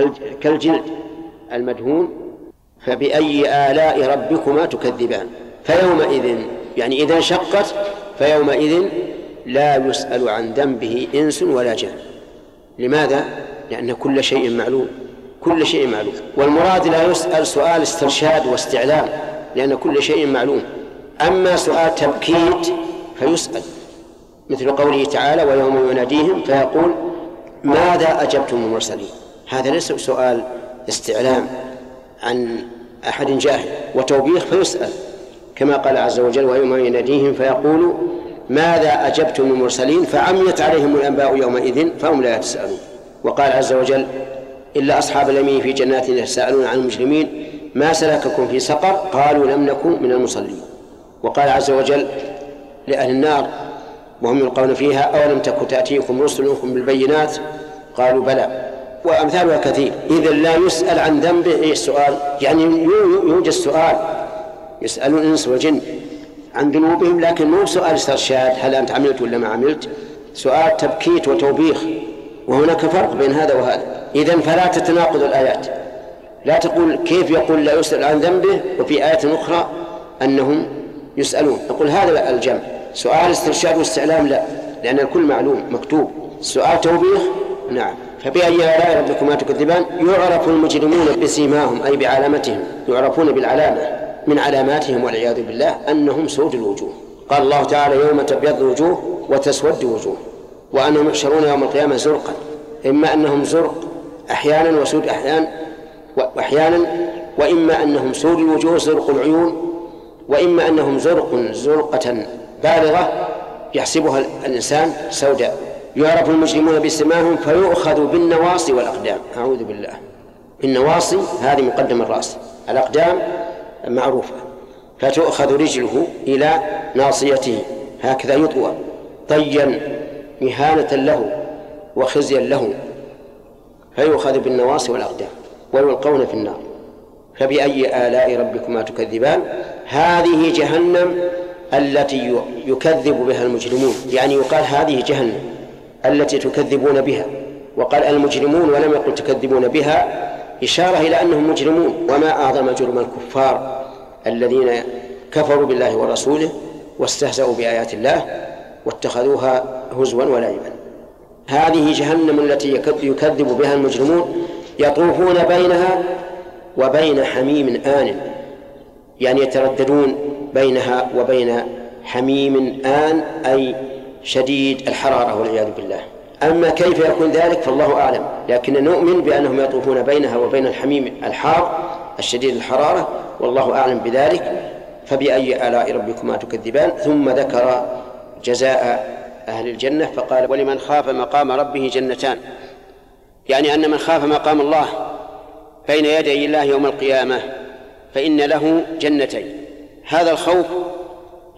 كالجلد المدهون. فبأي آلاء ربكما تكذبان. فيومئذ يعني إذا انشقت فيومئذ لا يسأل عن ذنبه إنس ولا جان. لماذا؟ لأن كل شيء معلوم، كل شيء معلوم. والمراد لا يسأل سؤال استرشاد واستعلام، لأن كل شيء معلوم. أما سؤال تبكيت فيسأل، مثل قوله تعالى ويوم يناديهم فيقول ماذا أجبتم المرسلين. هذا ليس سؤال استعلام عن أحد جاهل وتوبيخ، فيسأل كما قال عز وجل ويوم يناديهم فيقول ماذا أجبتم المرسلين فعميت عليهم الأنباء يومئذ فهم لا يتساءلون. وقال عز وجل إلا أصحاب اليمين في جنات يتساءلون عن المجرمين ما سلككم في سقر قالوا لم نكن من المصلين. وقال عز وجل لأهل النار وهم يلقون فيها أولم تكن تأتيكم رسلكم بالبينات قالوا بلى، وأمثالها كثير. إذا لا يسأل عن ذنبه. إيه السؤال؟ يعني يوجد سؤال يسأل الإنس والجن عن ذنوبهم، لكن مو سؤال استرشاد هل أنت عملت ولا ما عملت، سؤال تبكيت وتوبيخ. وهناك فرق بين هذا وهذا. إذن فلا تتناقض الآيات، لا تقول كيف يقول لا يسأل عن ذنبه وفي آية أخرى أنهم يسألون. نقول هذا الجمع. سؤال استرشاد واستعلام لا، لأن الكل معلوم مكتوب. سؤال توبيخ نعم. فبأي آلاء ربكما تكذبان. يعرف المجرمون بسيماهم أي بعلامتهم، يعرفون بالعلامة من علاماتهم والعياذ بالله أنهم سود الوجوه. قال الله تعالى يوم تبيض وجوه وتسود وجوه، وأنهم يحشرون يوم القيامة زرقا، إما أنهم زرق أحيانا وسود أحيانا، وإما أنهم سود الوجوه زرق العيون، وإما أنهم زرقة بالغة يحسبها الإنسان سوداء. يعرف المجرمون بسماهم فيؤخذ بالنواصي والأقدام. أعوذ بالله. النواصي هذه مقدم الرأس، الأقدام معروفة، فتؤخذ رجله إلى ناصيته هكذا يطوى طيا مهانة له وخزيا له، فيؤخذ بالنواصي والأقدام ويلقون في النار. فبأي آلاء ربكما تكذبان. هذه جهنم التي يكذب بها المجرمون، يعني يقال هذه جهنم التي تكذبون بها، وقال المجرمون ولم يقل تكذبون بها، إشارة إلى أنهم مجرمون. وما أعظم جرم الكفار الذين كفروا بالله ورسوله واستهزأوا بآيات الله واتخذوها هزوا ولعبا. هذه جهنم التي يكذب بها المجرمون، يطوفون بينها وبين حميم آن، يعني يترددون بينها وبين حميم آن أي شديد الحرارة والعياذ بالله. أما كيف يكون ذلك فالله أعلم، لكن نؤمن بأنهم يطوفون بينها وبين الحميم الحار الشديد الحرارة، والله أعلم بذلك. فبأي آلاء ربكما تكذبان. ثم ذكر جزاء أهل الجنة فقال ولمن خاف مقام ربه جنتان، يعني أن من خاف مقام الله بين يدي الله يوم القيامة فإن له جنتين. هذا الخوف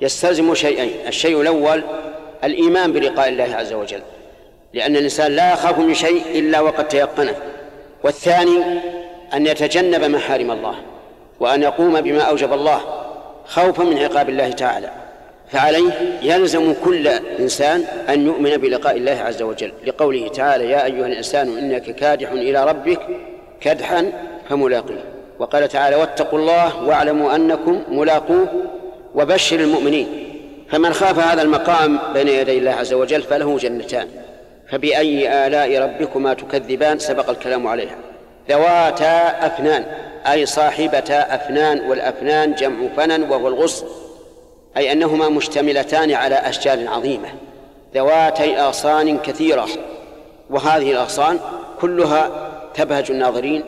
يستلزم شيئين: الشيء الأول الإيمان بلقاء الله عز وجل، لأن الإنسان لا يخاف من شيء إلا وقد تيقنه. والثاني أن يتجنب محارم الله، وأن يقوم بما أوجب الله خوفا من عقاب الله تعالى. فعليه يلزم كل إنسان أن يؤمن بلقاء الله عز وجل، لقوله تعالى: يا أيها الإنسان إنك كادح إلى ربك كدحا فملاقيه. وقال تعالى: واتقوا الله واعلموا أنكم ملاقوه وبشر المؤمنين. فمن خاف هذا المقام بين يدي الله عز وجل فله جنتان. فبأي آلاء ربكما تكذبان؟ سبق الكلام عليها. ذواتا أفنان، أي صاحبتا أفنان، والأفنان جمع فنن وهو الغصن، أي أنهما مشتملتان على أشجار عظيمة ذواتي أغصان كثيرة. وهذه الأغصان كلها تبهج الناظرين،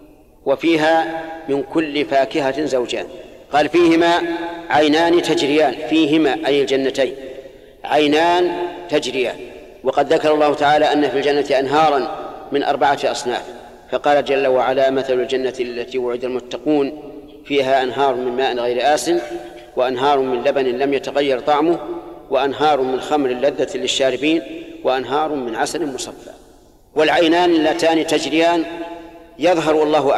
وفيها من كل فاكهة زوجان. قال: فيهما عينان تجريان. فيهما أي الجنتين عينان تجريان. وقد ذكر الله تعالى أن في الجنة أنهارا من 4 أصناف، فقال جل وعلا: مثل الجنة التي وعد المتقون فيها أنهار من ماء غير آسن وأنهار من لبن لم يتغير طعمه وأنهار من خمر لذة للشاربين وأنهار من عسل مصفى. والعينان اللتان تجريان يظهر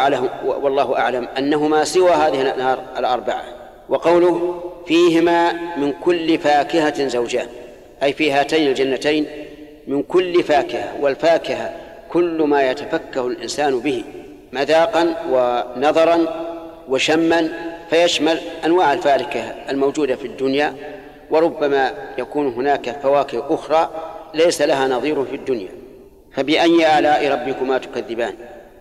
والله أعلم أنهما سوى هذه الأنهار 4. وقوله: فيهما من كل فاكهة زوجان، أي في هاتين الجنتين من كل فاكهة. والفاكهة كل ما يتفكه الإنسان به مذاقا ونظرا وشما، فيشمل أنواع الفاكهة الموجودة في الدنيا، وربما يكون هناك فواكه أخرى ليس لها نظير في الدنيا. فبأي آلاء ربكما تكذبان؟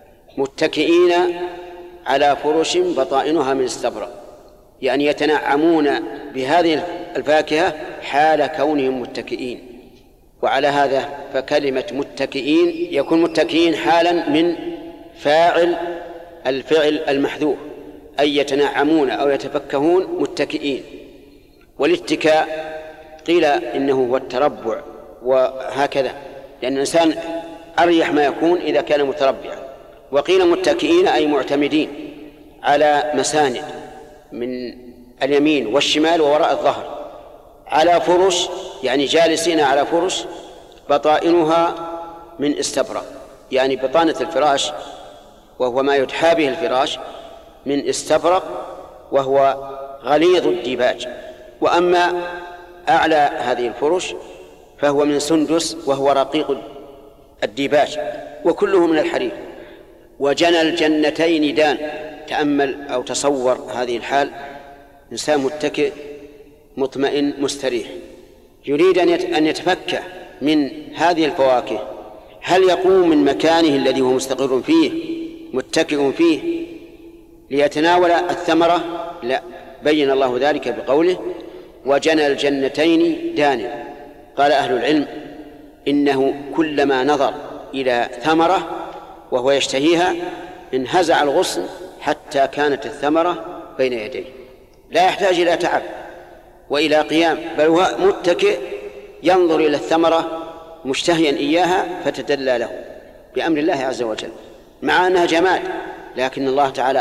متكئين على فرش بطائنها من استبرق، يعني يتنعمون بهذه الفاكهة حال كونهم متكئين. وعلى هذا فكلمة متكئين يكون متكئين حالا من فاعل الفعل المحذوف، أي يتنعمون أو يتفكهون متكئين. والاتكاء قيل إنه هو التربع، وهكذا، لأن الإنسان أريح ما يكون إذا كان متربعا. وقيل متكئين أي معتمدين على مساند من اليمين والشمال ووراء الظهر، على فرش يعني جالسين على فرش بطائنها من استبرق، يعني بطانة الفراش وهو ما يدحى به الفراش من استبرق وهو غليظ الديباج. وأما أعلى هذه الفرش فهو من سندس وهو رقيق الديباج، وكله من الحرير. وجنى الجنتين دان. تأمل أو تصور هذه الحال: إنسان متكئ مطمئن مستريح يريد أن يتفكه من هذه الفواكه، هل يقوم من مكانه الذي هو مستقر فيه متكئ فيه ليتناول الثمرة؟ لا، بين الله ذلك بقوله: وجنى الجنتين دان. قال أهل العلم إنه كلما نظر إلى ثمرة وهو يشتهيها انهزع الغصن حتى كانت الثمرة بين يديه، لا يحتاج إلى تعب وإلى قيام، بل هو متكئ ينظر إلى الثمرة مشتهيا إياها فتدلى له بأمر الله عز وجل، مع أنها جماد، لكن الله تعالى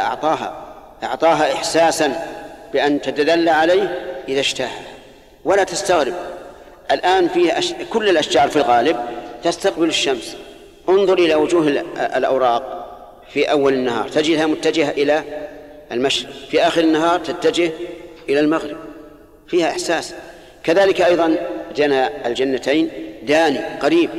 أعطاها إحساسا بأن تتدلى عليه إذا اشتاها. ولا تستغرب، الآن فيه كل الأشجار في الغالب تستقبل الشمس. انظر إلى وجوه الأوراق في أول النهار تجدها متجهة إلى المشرق، في آخر النهار تتجه إلى المغرب، فيها إحساس. كذلك أيضا جنى الجنتين داني قريب،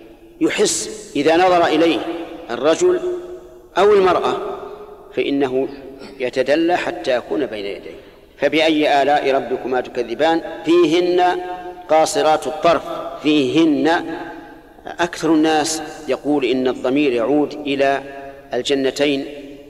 يحس إذا نظر إليه الرجل أو المرأة فإنه يتدلى حتى يكون بين يديه. فبأي آلاء ربكما تكذبان؟ فيهن قاصرات الطرف. فيهن أكثر الناس يقول إن الضمير يعود إلى الجنتين،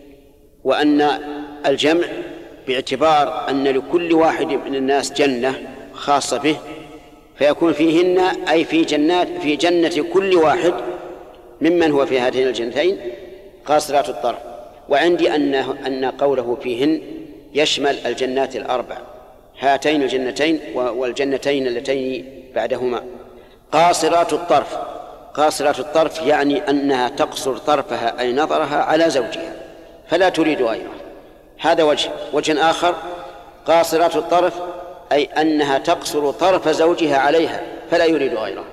وأن الجمع باعتبار أن لكل واحد من الناس جنة خاصة به، فيكون فيهن أي في جنة كل واحد ممن هو في هاتين الجنتين قاصرات الطرف. وعندي أن قوله فيهن يشمل الجنات الأربع، هاتين الجنتين والجنتين اللتين بعدهما. قاصرات الطرف، قاصرات الطرف يعني أنها تقصر طرفها أي نظرها على زوجها فلا تريد غيره، هذا وجه آخر. قاصرات الطرف أي أنها تقصر طرف زوجها عليها فلا يريد غيره.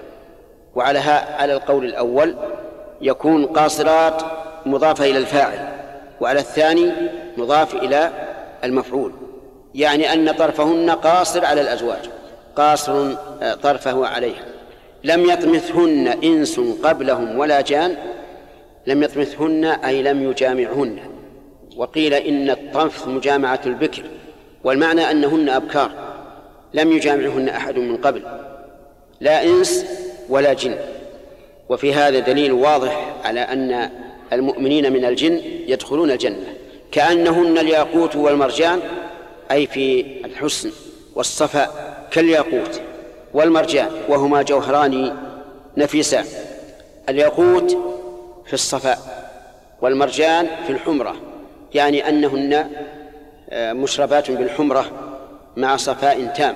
على القول الأول يكون قاصرات مضافة إلى الفاعل، وعلى الثاني مضاف إلى المفعول، يعني أن طرفهن قاصر على الأزواج، قاصر طرفه عليها. لم يطمثهن إنس قبلهم ولا جان، لم يطمثهن أي لم يجامعهن. وقيل إن الطمث مجامعة البكر، والمعنى أنهن أبكار لم يجامعهن أحد من قبل، لا إنس ولا جن. وفي هذا دليل واضح على أن المؤمنين من الجن يدخلون الجنة، كأنهن الياقوت والمرجان، أي في الحسن والصفاء كالياقوت والمرجان، وهما جوهران نفيسان، الياقوت في الصفاء والمرجان في الحمرة، يعني أنهن مشربات بالحمرة مع صفاء تام.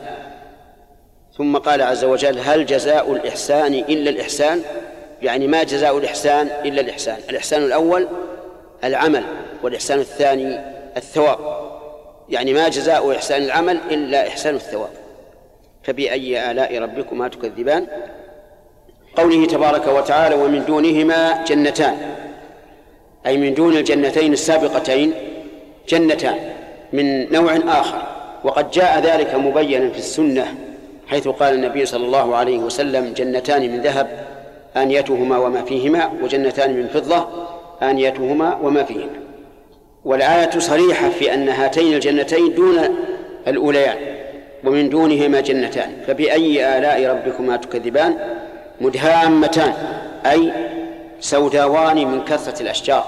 ثم قال عز وجل: هل جزاء الإحسان إلا الإحسان؟ يعني ما جزاء الإحسان إلا الإحسان. الإحسان الأول العمل، والإحسان الثاني الثواب، يعني ما جزاء إحسان العمل إلا إحسان الثواب. فبأي آلاء ربكما تكذبان؟ قوله تبارك وتعالى: ومن دونهما جنتان، أي من دون الجنتين السابقتين جنتان من نوع آخر. وقد جاء ذلك مبينا في السنة، حيث قال النبي صلى الله عليه وسلم: جنتان من ذهب آنيتهما وما فيهما، وجنتان من فضة آنيتهما وما فيهما. والآية صريحة في أن هاتين الجنتين دون الأوليان، ومن دونهما جنتان. فبأي آلاء ربكما تكذبان؟ مدهامتان، أي سوداوان من كثرة الأشجار.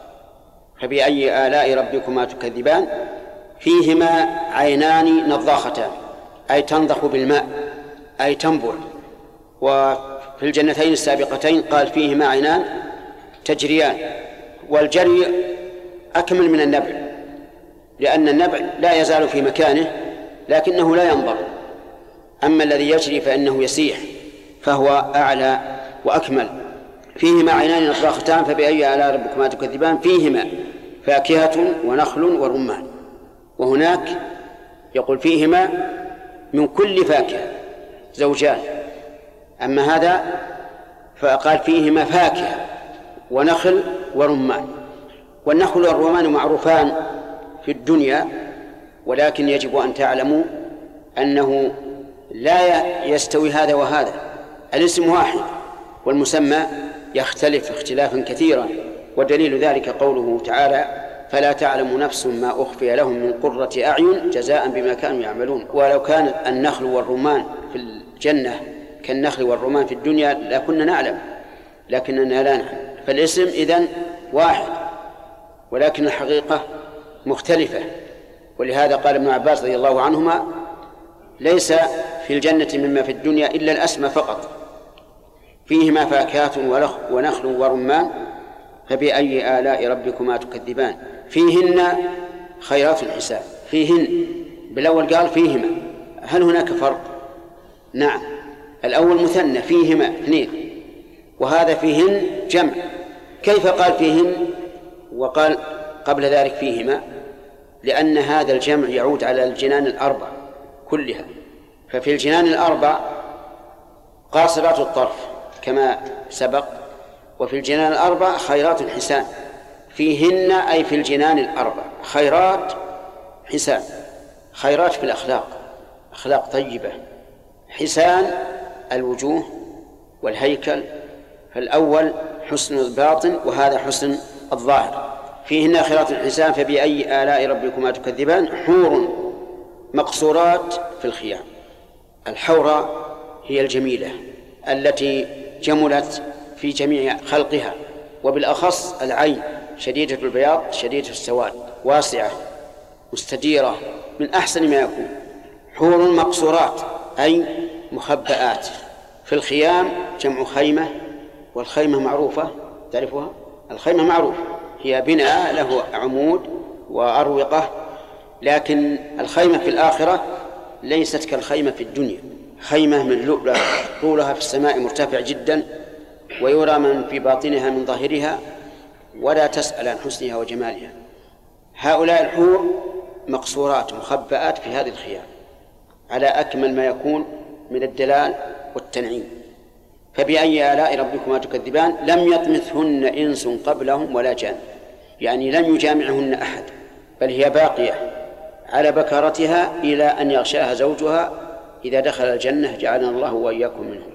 فبأي آلاء ربكما تكذبان؟ فيهما عينان نضاختان، أي تنضخ بالماء، أي تنبع. وفي الجنتين السابقتين قال: فيهما عينان تجريان. والجري أكمل من النبع، لأن النبع لا يزال في مكانه لكنه لا ينضب، أما الذي يجري فإنه يسيح، فهو أعلى وأكمل. فيهما عينان نضاختان فبأي آلاء ربكما تكذبان؟ فيهما فاكهة ونخل ورمان. وهناك يقول: فيهما من كل فاكهة زوجان، أما هذا فقال: فيهما فاكهة ونخل ورمان. والنخل والرمان معروفان في الدنيا، ولكن يجب أن تعلموا أنه لا يستوي هذا وهذا، الاسم واحد والمسمى يختلف اختلافا كثيرا. ودليل ذلك قوله تعالى: فلا تعلم نفس ما أخفي لهم من قرة أعين جزاء بما كانوا يعملون. ولو كان النخل والرمان في الجنة كالنخل والرمان في الدنيا لكنا نعلم، لكننا لا نعلم. فالاسم إذن واحد ولكن الحقيقة مختلفة. ولهذا قال ابن عباس رضي الله عنهما: ليس في الجنة مما في الدنيا إلا الأسمى فقط. فيهما فاكهة ونخل ورمان فبأي آلاء ربكما تكذبان؟ فيهن خيرات حسان. فيهن بالأول قال فيهما، هل هناك فرق؟ نعم، الأول مثنى فيهما اثنين، وهذا فيهن جمع. كيف قال فيهن وقال قبل ذلك فيهما؟ لأن هذا الجمع يعود على الجنان الأربع كلها. ففي الجنان الأربع قاصرات الطرف كما سبق، وفي الجنان الأربع خيرات حسان. فيهن أي في الجنان الأربع خيرات حسان. خيرات في الأخلاق، أخلاق طيبة. حسان الوجوه والهيكل، فالأول حسن الباطن وهذا حسن الظاهر. فيهن خيرات حسان فبأي آلاء ربكما تكذبان؟ حور مقصورات في الخيام. الحورة هي الجميلة التي جملت في جميع خلقها، وبالأخص العين شديدة البياض شديدة السواد، واسعة مستديرة من أحسن ما يكون. حور مقصورات أي مخبئات في الخيام، جمع خيمة، والخيمة معروفة تعرفها؟ الخيمة معروفة، هي بناء له عمود وأروقة، لكن الخيمة في الآخرة ليست كالخيمة في الدنيا. خيمة من لؤلؤ طولها في السماء مرتفع جدا، ويرى من في باطنها من ظاهرها، ولا تسأل عن حسنها وجمالها. هؤلاء الحور مقصورات مخبئات في هذه الخيام على أكمل ما يكون من الدلال والتنعيم. فبأي آلاء ربكما تكذبان لم يطمثهن إنس قبلهم ولا جان، يعني لم يجامعهن أحد، بل هي باقية على بكارتها إلى أن يغشاها زوجها إذا دخل الجنة جعلنا الله وإياكم منه.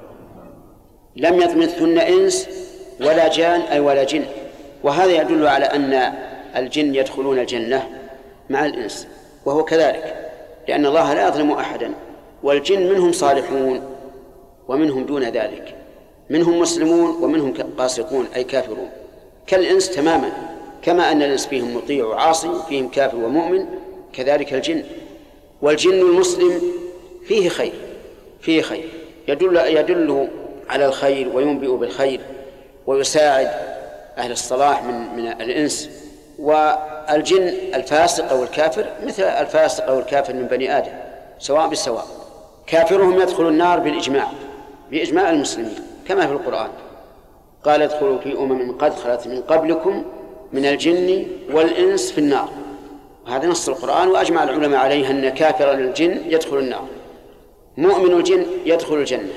لم يطمثهن إنس ولا جان أي ولا جن، وهذا يدل على أن الجن يدخلون الجنة مع الإنس، وهو كذلك، لأن الله لا يظلم أحدا، والجن منهم صالحون ومنهم دون ذلك، منهم مسلمون ومنهم قاسقون أي كافرون، كالإنس تماما، كما أن الإنس فيهم مطيع وعاصي، فيهم كافر ومؤمن، كذلك الجن. والجن المسلم فيه خير، فيه خير يدل على الخير وينبئ بالخير ويساعد أهل الصلاح من الإنس. والجن الفاسق أو الكافر مثل الفاسق أو الكافر من بني آدم سواء بالسواء، كافرهم يدخل النار بإجماع المسلمين كما في القرآن، قال ادخلوا في قد خلت من قبلكم من الجن والإنس في النار، هذا نص القرآن، وأجمع العلماء عليه أن كافر الجن يدخل النار، مؤمن الجن يدخل الجنة.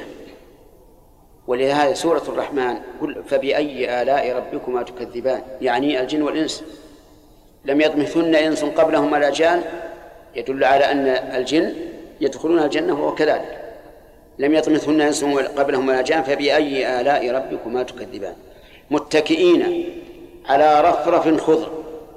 ولهذا سورة الرحمن فبأي آلاء ربكما تكذبان، يعني الجن والإنس. لم يطمثن إنس قبلهم ولا جان يدل على أن الجن يدخلون الجنة وهو كذلك. لم يطمثن إنس قبلهم ولا جان فبأي آلاء ربكما تكذبان متكئين على رفرف خضر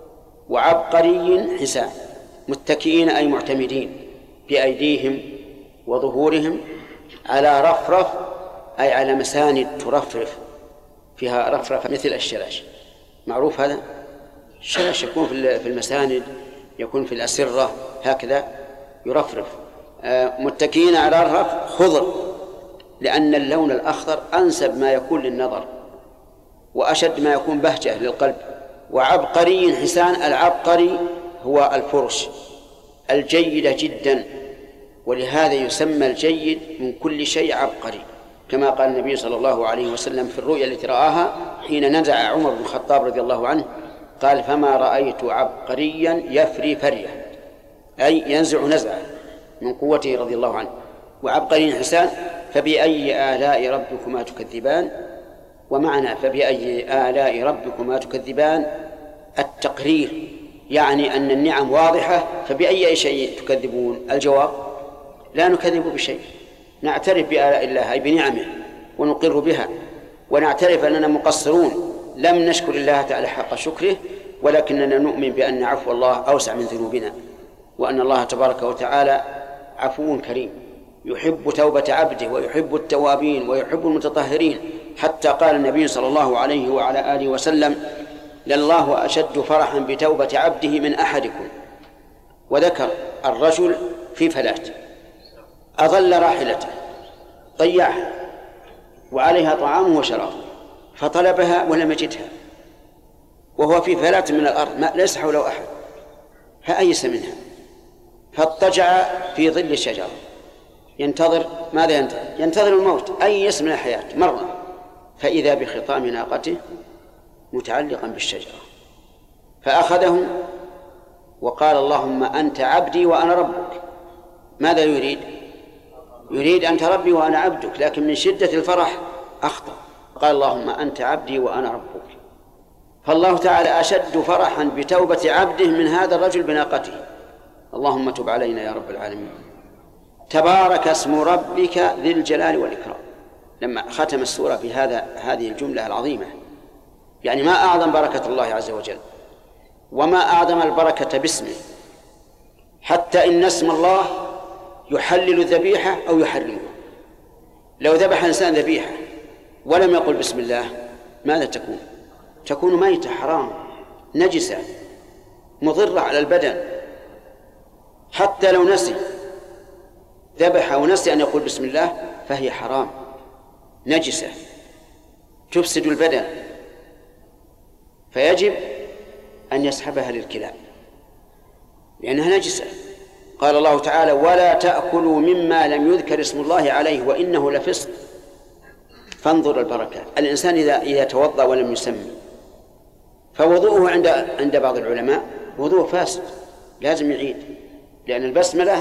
وعبقري حسان. متكئين أي معتمدين بأيديهم وظهورهم على رفرف أي على مساند ترفرف فيها رفرف مثل الشلاش، معروف هذا الشلاش يكون في المساند، يكون في الأسرة هكذا يرفرف. متكئين على رفرف خضر، لأن اللون الأخضر أنسب ما يكون للنظر وأشد ما يكون بهجة للقلب. وعبقري حسان، العبقري هو الفرش الجيدة جدا، ولهذا يسمى الجيد من كل شيء عبقري، كما قال النبي صلى الله عليه وسلم في الرؤيا التي رآها حين نزع عمر بن الخطاب رضي الله عنه، قال فما رأيت عبقريا يفري فرية، أي ينزع نزعه من قوته رضي الله عنه. وعبقري حسان فبأي آلاء ربكما تكذبان. ومعنى فبأي آلاء ربكما تكذبان التقرير، يعني أن النعم واضحة، فبأي شيء تكذبون؟ الجواب لا نكذب بشيء، نعترف بآلاء الله أي بنعمه ونقر بها، ونعترف أننا مقصرون لم نشكر الله تعالى حق شكره، ولكننا نؤمن بأن عفو الله أوسع من ذنوبنا، وأن الله تبارك وتعالى عفو كريم يحب توبة عبده ويحب التوابين ويحب المتطهرين، حتى قال النبي صلى الله عليه وعلى آله وسلم لله أشد فرحا بتوبة عبده من أحدكم. وذكر الرجل في فلاة أضل راحلته ضيعها وعليها طعامه وشرابه فطلبها ولم يجدها وهو في فلاة من الأرض ما ليس حوله أحد، فأيس منها فاضطجع في ظل الشجرة ينتظر ماذا؟ ينتظر الموت، أيس من الحياة مرة، فإذا بخطام ناقته متعلقا بالشجرة فأخذه وقال اللهم أنت عبدي وأنا ربك. ماذا يريد؟ يريد أنت ربي وأنا عبدك، لكن من شدة الفرح أخطأ، قال اللهم أنت عبدي وأنا ربك. فالله تعالى أشد فرحا بتوبة عبده من هذا الرجل بناقته. اللهم تب علينا يا رب العالمين. تبارك اسم ربك ذي الجلال والإكرام. لما ختم السورة هذه الجملة العظيمة، يعني ما أعظم بركة الله عز وجل وما أعظم البركة باسمه، حتى إن اسم الله يحلل الذبيحة أو يحرمها. لو ذبح إنسان ذبيحة ولم يقل بسم الله ماذا تكون؟ تكون ميتة حرام نجسة مضرة على البدن. حتى لو نسي ذبح ونسي أن يقول بسم الله فهي حرام نجسة تفسد البدن، فيجب أن يسحبها للكلاب لأنها نجسة. قال الله تعالى ولا تأكلوا مما لم يذكر اسم الله عليه وإنه لفسق. فانظر البركة، الإنسان إذا توضأ ولم يسمي فوضوءه عند بعض العلماء وضوء فاسد لازم يعيد، لأن البسملة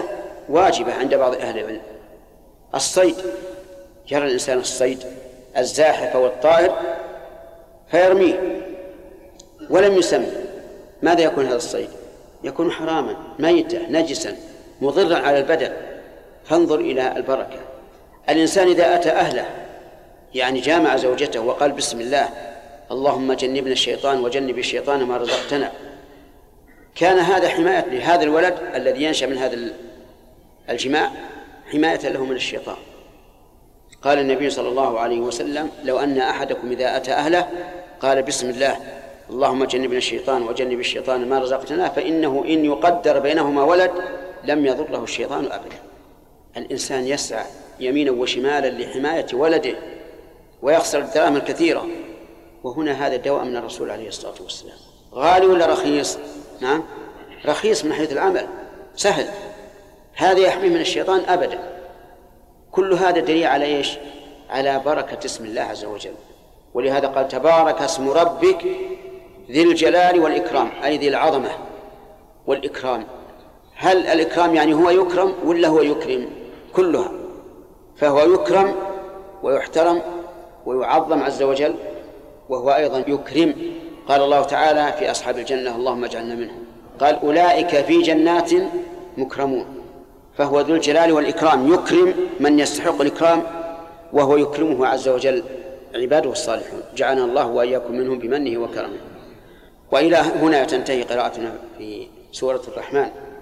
واجبة عند بعض أهل العلم. الصيد، يرى الإنسان الصيد الزاحف والطائر فيرميه ولم يسمى، ماذا يكون هذا الصيد؟ يكون حراما ميتا نجسا مضرا على البدن. فانظر إلى البركة. الإنسان إذا أتى أهله يعني جامع زوجته وقال بسم الله اللهم جنبنا الشيطان وجنب الشيطان ما رزقتنا، كان هذا حماية لهذا الولد الذي ينشأ من هذا الجماع، حماية له من الشيطان. قال النبي صلى الله عليه وسلم لو أن أحدكم إذا أتى أهله قال بسم الله اللهم جنبنا الشيطان وجنب الشيطان ما رزقتنا فإنه إن يقدر بينهما ولد لم يضره الشيطان أبدا. الإنسان يسعى يمينا وشمالا لحماية ولده ويخسر الدراهم الكثيرة، وهنا هذا الدواء من الرسول عليه الصلاة والسلام. غالي ولا رخيص؟ نعم رخيص من حيث العمل، سهل. هذا يحميه من الشيطان أبدا. كل هذا دليل على إيش؟ على بركة اسم الله عز وجل. ولهذا قال تبارك اسم ربك ذي الجلال والإكرام، أي ذي العظمة والإكرام. هل الإكرام يعني هو يكرم ولا هو يكرم؟ كلها. فهو يكرم ويحترم ويعظم عز وجل، وهو أيضا يكرم. قال الله تعالى في أصحاب الجنة اللهم اجعلنا منهم، قال أولئك في جنات مكرمون. فهو ذو الجلال والإكرام، يكرم من يستحق الإكرام وهو يكرمه عز وجل عباده الصالحون. جعلنا الله وإياكم منهم بمنه وكرمه. وإلى هنا تنتهي قراءتنا في سورة الرحمن.